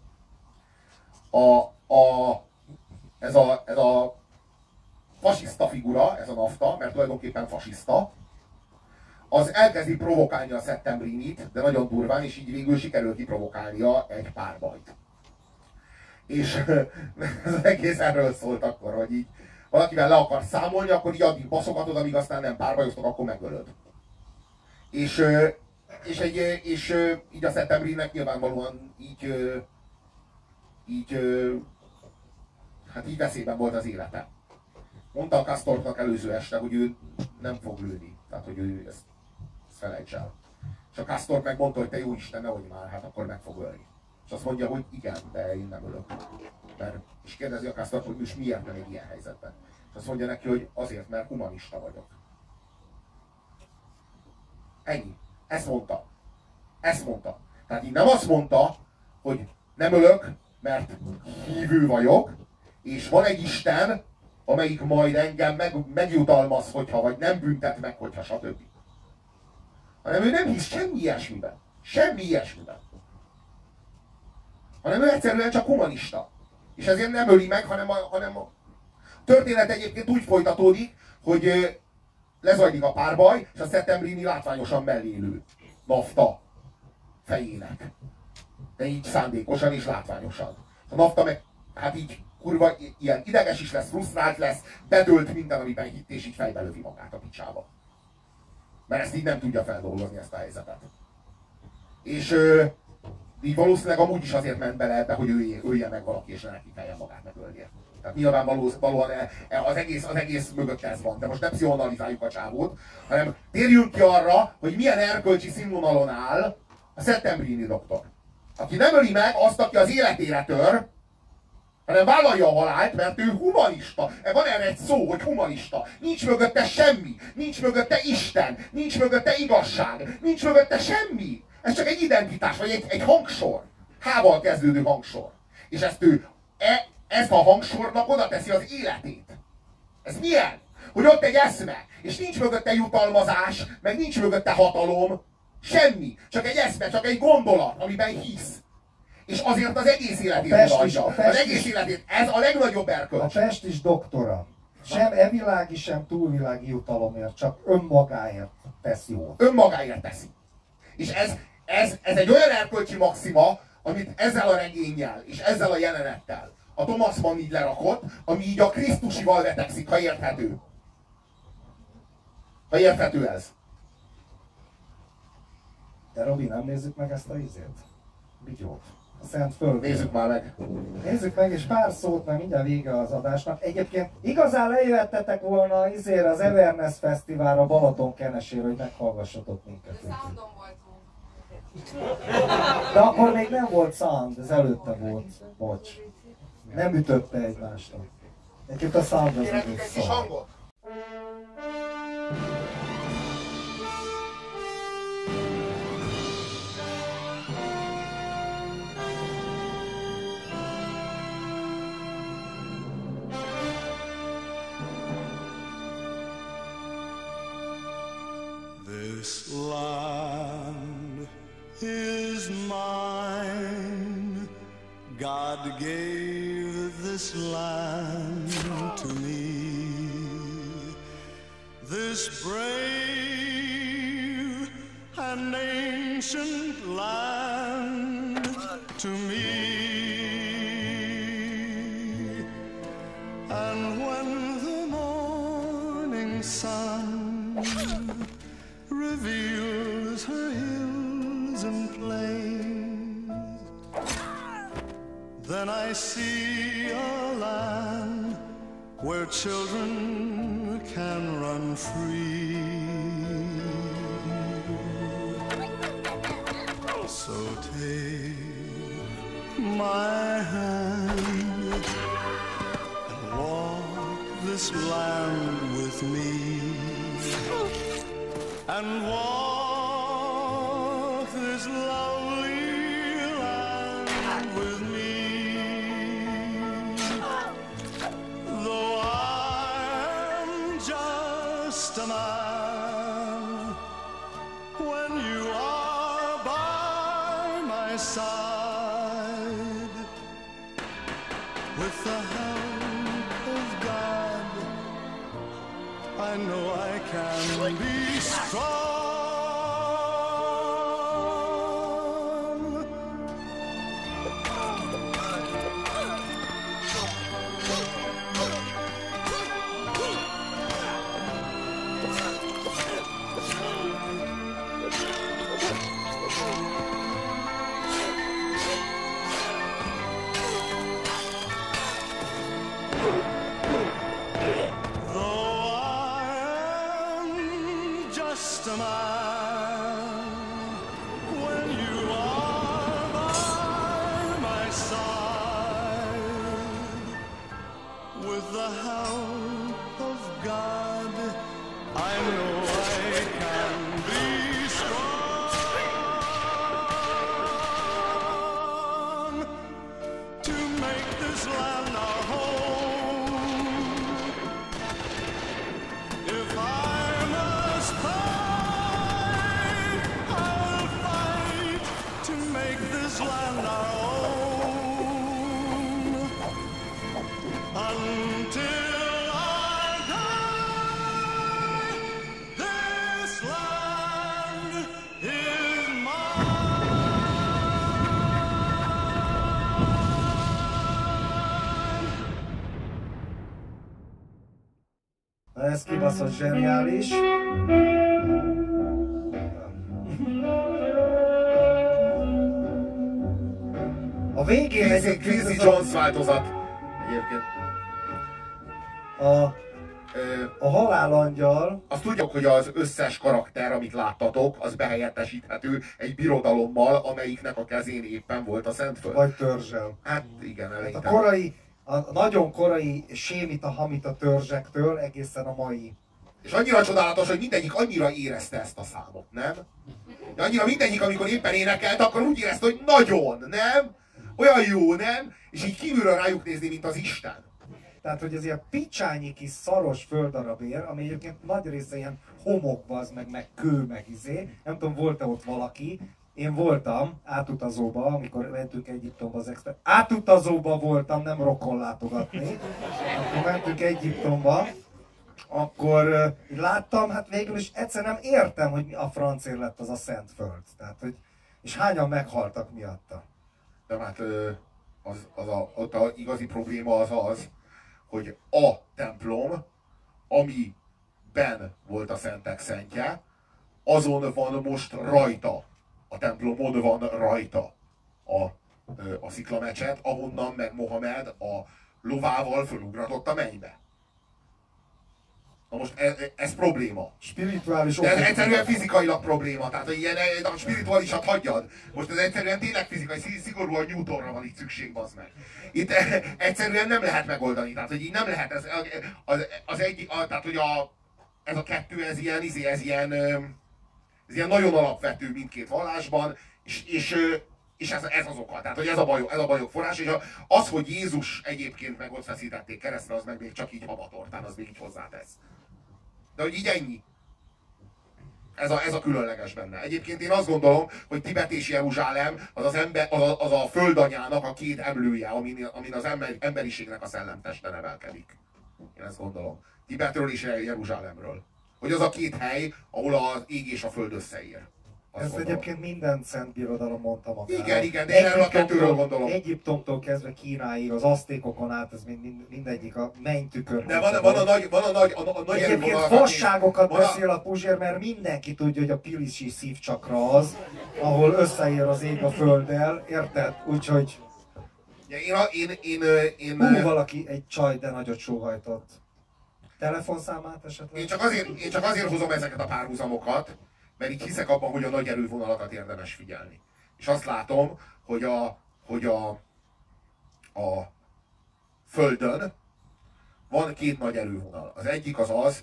Ez a fasiszta figura, ez a Nafta, mert tulajdonképpen fasiszta, az elkezdi provokálni a Settembrinit, de nagyon durván, és így végül sikerül kiprovokálnia egy párbajt. És az egész erről szólt akkor, hogy így valakivel le akar számolni, akkor így addig baszogatod, amíg aztán nem párbajoztok, akkor megölöd. És így a Settembrinnek nyilvánvalóan hát így veszélyben volt az élete. Mondta a Castorpnak előző este, hogy ő nem fog lőni. Tehát, hogy ő ezt felejts el. És a Castorp megmondta, hogy te jó Isten, nehogy már, hát akkor meg fog ölni. És azt mondja, hogy igen, de én nem ölök. És kérdezi a Castorp, hogy most miért nem egy ilyen helyzetben. És azt mondja neki, hogy azért, mert humanista vagyok. Ennyi. Ezt mondta. Ezt mondta. Tehát így nem azt mondta, hogy nem ölök, mert hívő vagyok, és van egy Isten, amelyik majd engem megjutalmaz, hogyha, vagy nem büntet meg, hogyha, stb. Hanem ő nem hisz semmi ilyesmiben. Semmi ilyesmiben. Hanem ő egyszerűen csak humanista. És ezért nem öli meg, hanem a történet egyébként úgy folytatódik, hogy lezajlik a párbaj, és a Settembrini látványosan mellé lő Nafta fejének. De így szándékosan és látványosan. A Nafta meg hát így kurva ilyen ideges is lesz, frusztrált lesz, bedölt minden, amiben hitt, és így fejbe lövi magát a picsába. Mert ezt így nem tudja feldolgozni, ezt a helyzetet. És így valószínűleg amúgy is azért ment bele ebbe, hogy ölje meg valaki, és ne neki kelljen magát megölnie. Tehát nyilvánvalóan az egész mögött ez van. De most nem pszichoanalizáljuk a csávót, hanem térjünk ki arra, hogy milyen erkölcsi színvonalon áll a Settembrini doktor. Aki nem öli meg azt, aki az életére tör, hanem vállalja a halált, mert ő humanista. Van erre egy szó, hogy humanista. Nincs mögötte semmi. Nincs mögötte Isten. Nincs mögötte igazság. Nincs mögötte semmi. Ez csak egy identitás, vagy egy hangsor. H-val kezdődő hangsor. És ezt a hangsornak oda teszi az életét. Ez milyen? Hogy ott egy eszme, és nincs mögötte jutalmazás, meg nincs mögötte hatalom. Semmi. Csak egy eszme, csak egy gondolat, amiben hisz. És azért az egész életét odaadja. Az egész életét. Ez a legnagyobb erkölcs. A Pest is doktora. Sem evilági, sem túlvilági jutalomért, csak önmagáért tesz jót. Önmagáért teszi. És ez egy olyan erkölcsi maxima, amit ezzel a regénnyel és ezzel a jelenettel a Thomas Mann így lerakott, ami így a Krisztusival vetekszik, ha érthető. Ha érthető ez. De Robi, nem nézzük meg ezt a izét? Bigyót. A Szent Föld. Nézzük már meg. Nézzük meg, és pár szót, mert minden vége az adásnak. Egyébként igazán lejöhettetek volna az Everness Fesztiválra Balatonkenesére, hogy meghallgassatok minket. Soundon voltunk. De akkor még nem volt sound, ez előtte volt. Bocs. Nem ütötte egymásra. Egyébként a sound az Kérem, egész egy kis szar. hangot. This land is mine. God gave this land to me. ancient land to me. And when the morning sun reveals her hills and plains, then I see a land where children can run free. So take my hand and walk this land with me, and walk this lovely land with me. Though I'm just a man, when you are by my side, with the help of God, I know I can be strong. Just a man, when you are by my side, with the help of God, I know I can be strong to make this land our home. If I must fight, I'll fight to make this land our own, until I die. This land is mine. Ez kibaszott zseniális. A végén egyébként Quincy Jones változat. Egyébként. A halálangyal, Azt tudjuk, hogy az összes karakter, amit láttatok, az behelyettesíthető egy birodalommal, amelyiknek a kezén éppen volt a Szentföld. vagy törzsel. Hát igen, Hát eleinte. a nagyon korai sémita-hamita törzsektől egészen a mai. És annyira csodálatos, hogy mindegyik annyira érezte ezt a számot, nem? De annyira mindegyik, amikor éppen énekelt, akkor úgy érezte, hogy nagyon, nem? Olyan jó, nem? És így kívülről rájuk nézni, mint az Isten. Tehát, hogy ez ilyen picsányi kis szaros földarabér, ami egyébként nagy része ilyen homokba, az meg kő, meg izé. Nem tudom, volt-e ott valaki. Én voltam átutazóba, amikor mentünk Egyiptomba az extra. Átutazóba voltam, nem rokon látogatni. Akkor mentünk Egyiptomba, akkor láttam, hát végül is egyszer nem értem, hogy mi a francért lett az a Szentföld. Tehát, hogy, és hányan meghaltak miatta. De hát ott a igazi probléma az, hogy a templom, amiben volt a szentek szentje, azon van most rajta. A templomon van rajta a sziklamecset, ahonnan meg Mohamed a lovával fölugratott a mennybe. Na most ez probléma. Spirituális De ez egyszerűen fizikailag probléma, tehát hogy ilyen, a spirituálisat hagyjad. Most ez egyszerűen tényleg fizikai, szigorúan Newtonra van itt szükség, bazd meg. Itt egyszerűen nem lehet megoldani, tehát hogy így nem lehet, tehát hogy ez a kettő, ez ilyen nagyon alapvető mindkét vallásban, és ez az oka, tehát hogy ez a bajok forrás, és az, hogy Jézus egyébként meg ott feszítették keresztre, az meg még csak így habatortán, az még így hozzátesz. De hogy így ennyi. Ez a különleges benne. Egyébként én azt gondolom, hogy Tibet és Jeruzsálem az a földanyának a két emlője, amin az emberiségnek a szellemteste nevelkedik. Én ezt gondolom. Tibetről és Jeruzsálemről. Hogy az a két hely, ahol az ég és a föld összeér. Ezt egyébként minden szent birodalom mondta magára. Igen, de én erről a kettőről gondolom. Egyiptomtól kezdve Kínáig, az aztékokon át, ez mindegyik a mennytükör. De van a nagy egyébként fasságokat beszél a Puzsér, mert mindenki tudja, hogy a pilisi szívcsakra az, ahol összeér az ég a földdel, érted? Úgyhogy... valaki egy csaj, de nagyot sóhajtott. Telefonszámát esetleg? Én csak azért hozom ezeket a párhuzamokat, mert így hiszek abban, hogy a nagy erővonalakat érdemes figyelni. És azt látom, hogy a Földön van két nagy erővonal. Az egyik az,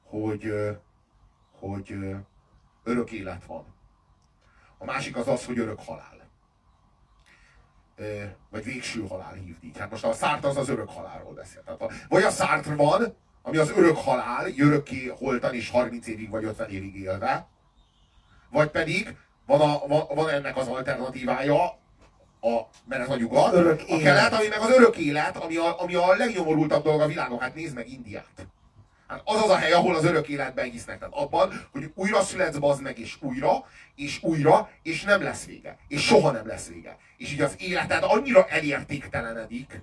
hogy örök élet van. A másik az, hogy örök halál. Vagy végső halál hívd így. Hát most a Sartre az örök halálról beszél. Tehát vagy a Sartre van, ami az örök halál, örökké holtan és 30 évig vagy 50 évig élve, vagy pedig van ennek az alternatívája, mert ez a nyugat, a kelet, ami meg az örök élet, ami a legnyomorultabb dolog a világon. Hát nézd meg Indiát. Hát az az a hely, ahol az örök életben hisznek. Tehát abban, hogy újra születsz, bazd meg, és újra, és nem lesz vége. És soha nem lesz vége. És így az életed annyira elértéktelenedik,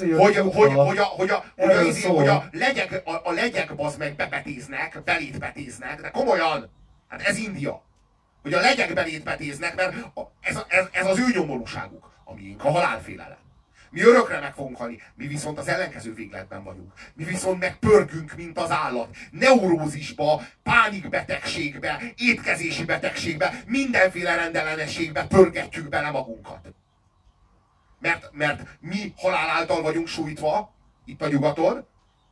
hogy a legyek bazd meg belét betéznek, de komolyan, hát ez India. Hogy a legyek belét betéznek, mert ez az ő nyomorúságuk, a miénk, a halálfélelem. Mi örökre meg fogunk halni, mi viszont az ellenkező végletben vagyunk. Mi viszont megpörgünk, mint az állat. Neurózisba, pánikbetegségbe, étkezési betegségbe, mindenféle rendellenességbe pörgetjük bele magunkat. Mert mi halál által vagyunk sújtva, itt a nyugaton.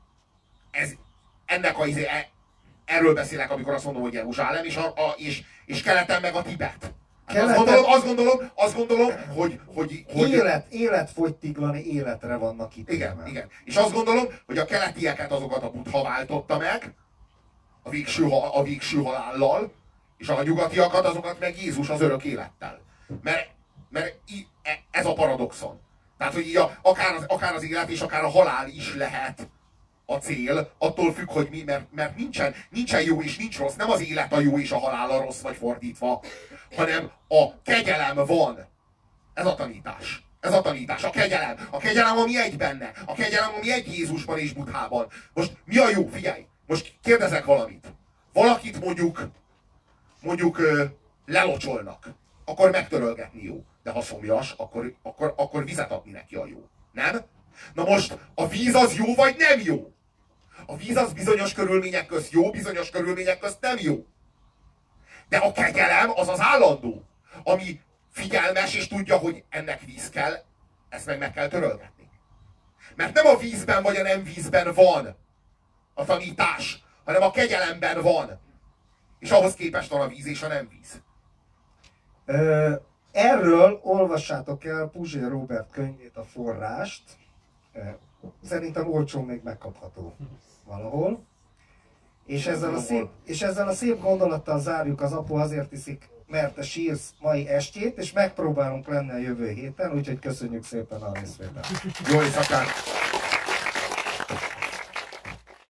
Erről beszélek, amikor azt mondom, hogy Jeruzsálem, és keleten meg a Tibet. Azt gondolom, hogy életfogytiglani életre vannak itt. Igen. És azt gondolom, hogy a keletieket azokat a Buddha váltotta meg, a végső halállal, és a nyugatiakat azokat meg Jézus az örök élettel. Mert ez a paradoxon. Tehát, hogy így akár az élet és akár a halál is lehet a cél, attól függ, hogy mi, mert nincsen jó és nincs rossz, nem az élet a jó és a halál a rossz, vagy fordítva, hanem a kegyelem van. Ez a tanítás. A kegyelem. A kegyelem, ami egy benne. A kegyelem, ami egy Jézusban és Buddhában. Most mi a jó? Figyelj! Most kérdezek valamit. Valakit mondjuk lelocsolnak. Akkor megtörölgetni jó. De ha szomjas, akkor vizet adni neki a jó. Nem? Na most a víz az jó vagy nem jó? A víz az bizonyos körülmények közt jó, bizonyos körülmények közt nem jó. De a kegyelem az az állandó, ami figyelmes és tudja, hogy ennek víz kell, ezt meg kell törölgetni. Mert nem a vízben vagy a nem vízben van a tanítás, hanem a kegyelemben van. És ahhoz képest van a víz és a nem víz. Erről olvassátok el Puzsér Róbert könyvét, a Forrást. Szerintem olcsón még megkapható valahol. És ezzel a szép gondolattal zárjuk az Apu azért iszik, mert te sírsz mai estjét, és megpróbálunk lenni a jövő héten, úgyhogy köszönjük szépen a részvételt. Jó éjszakát!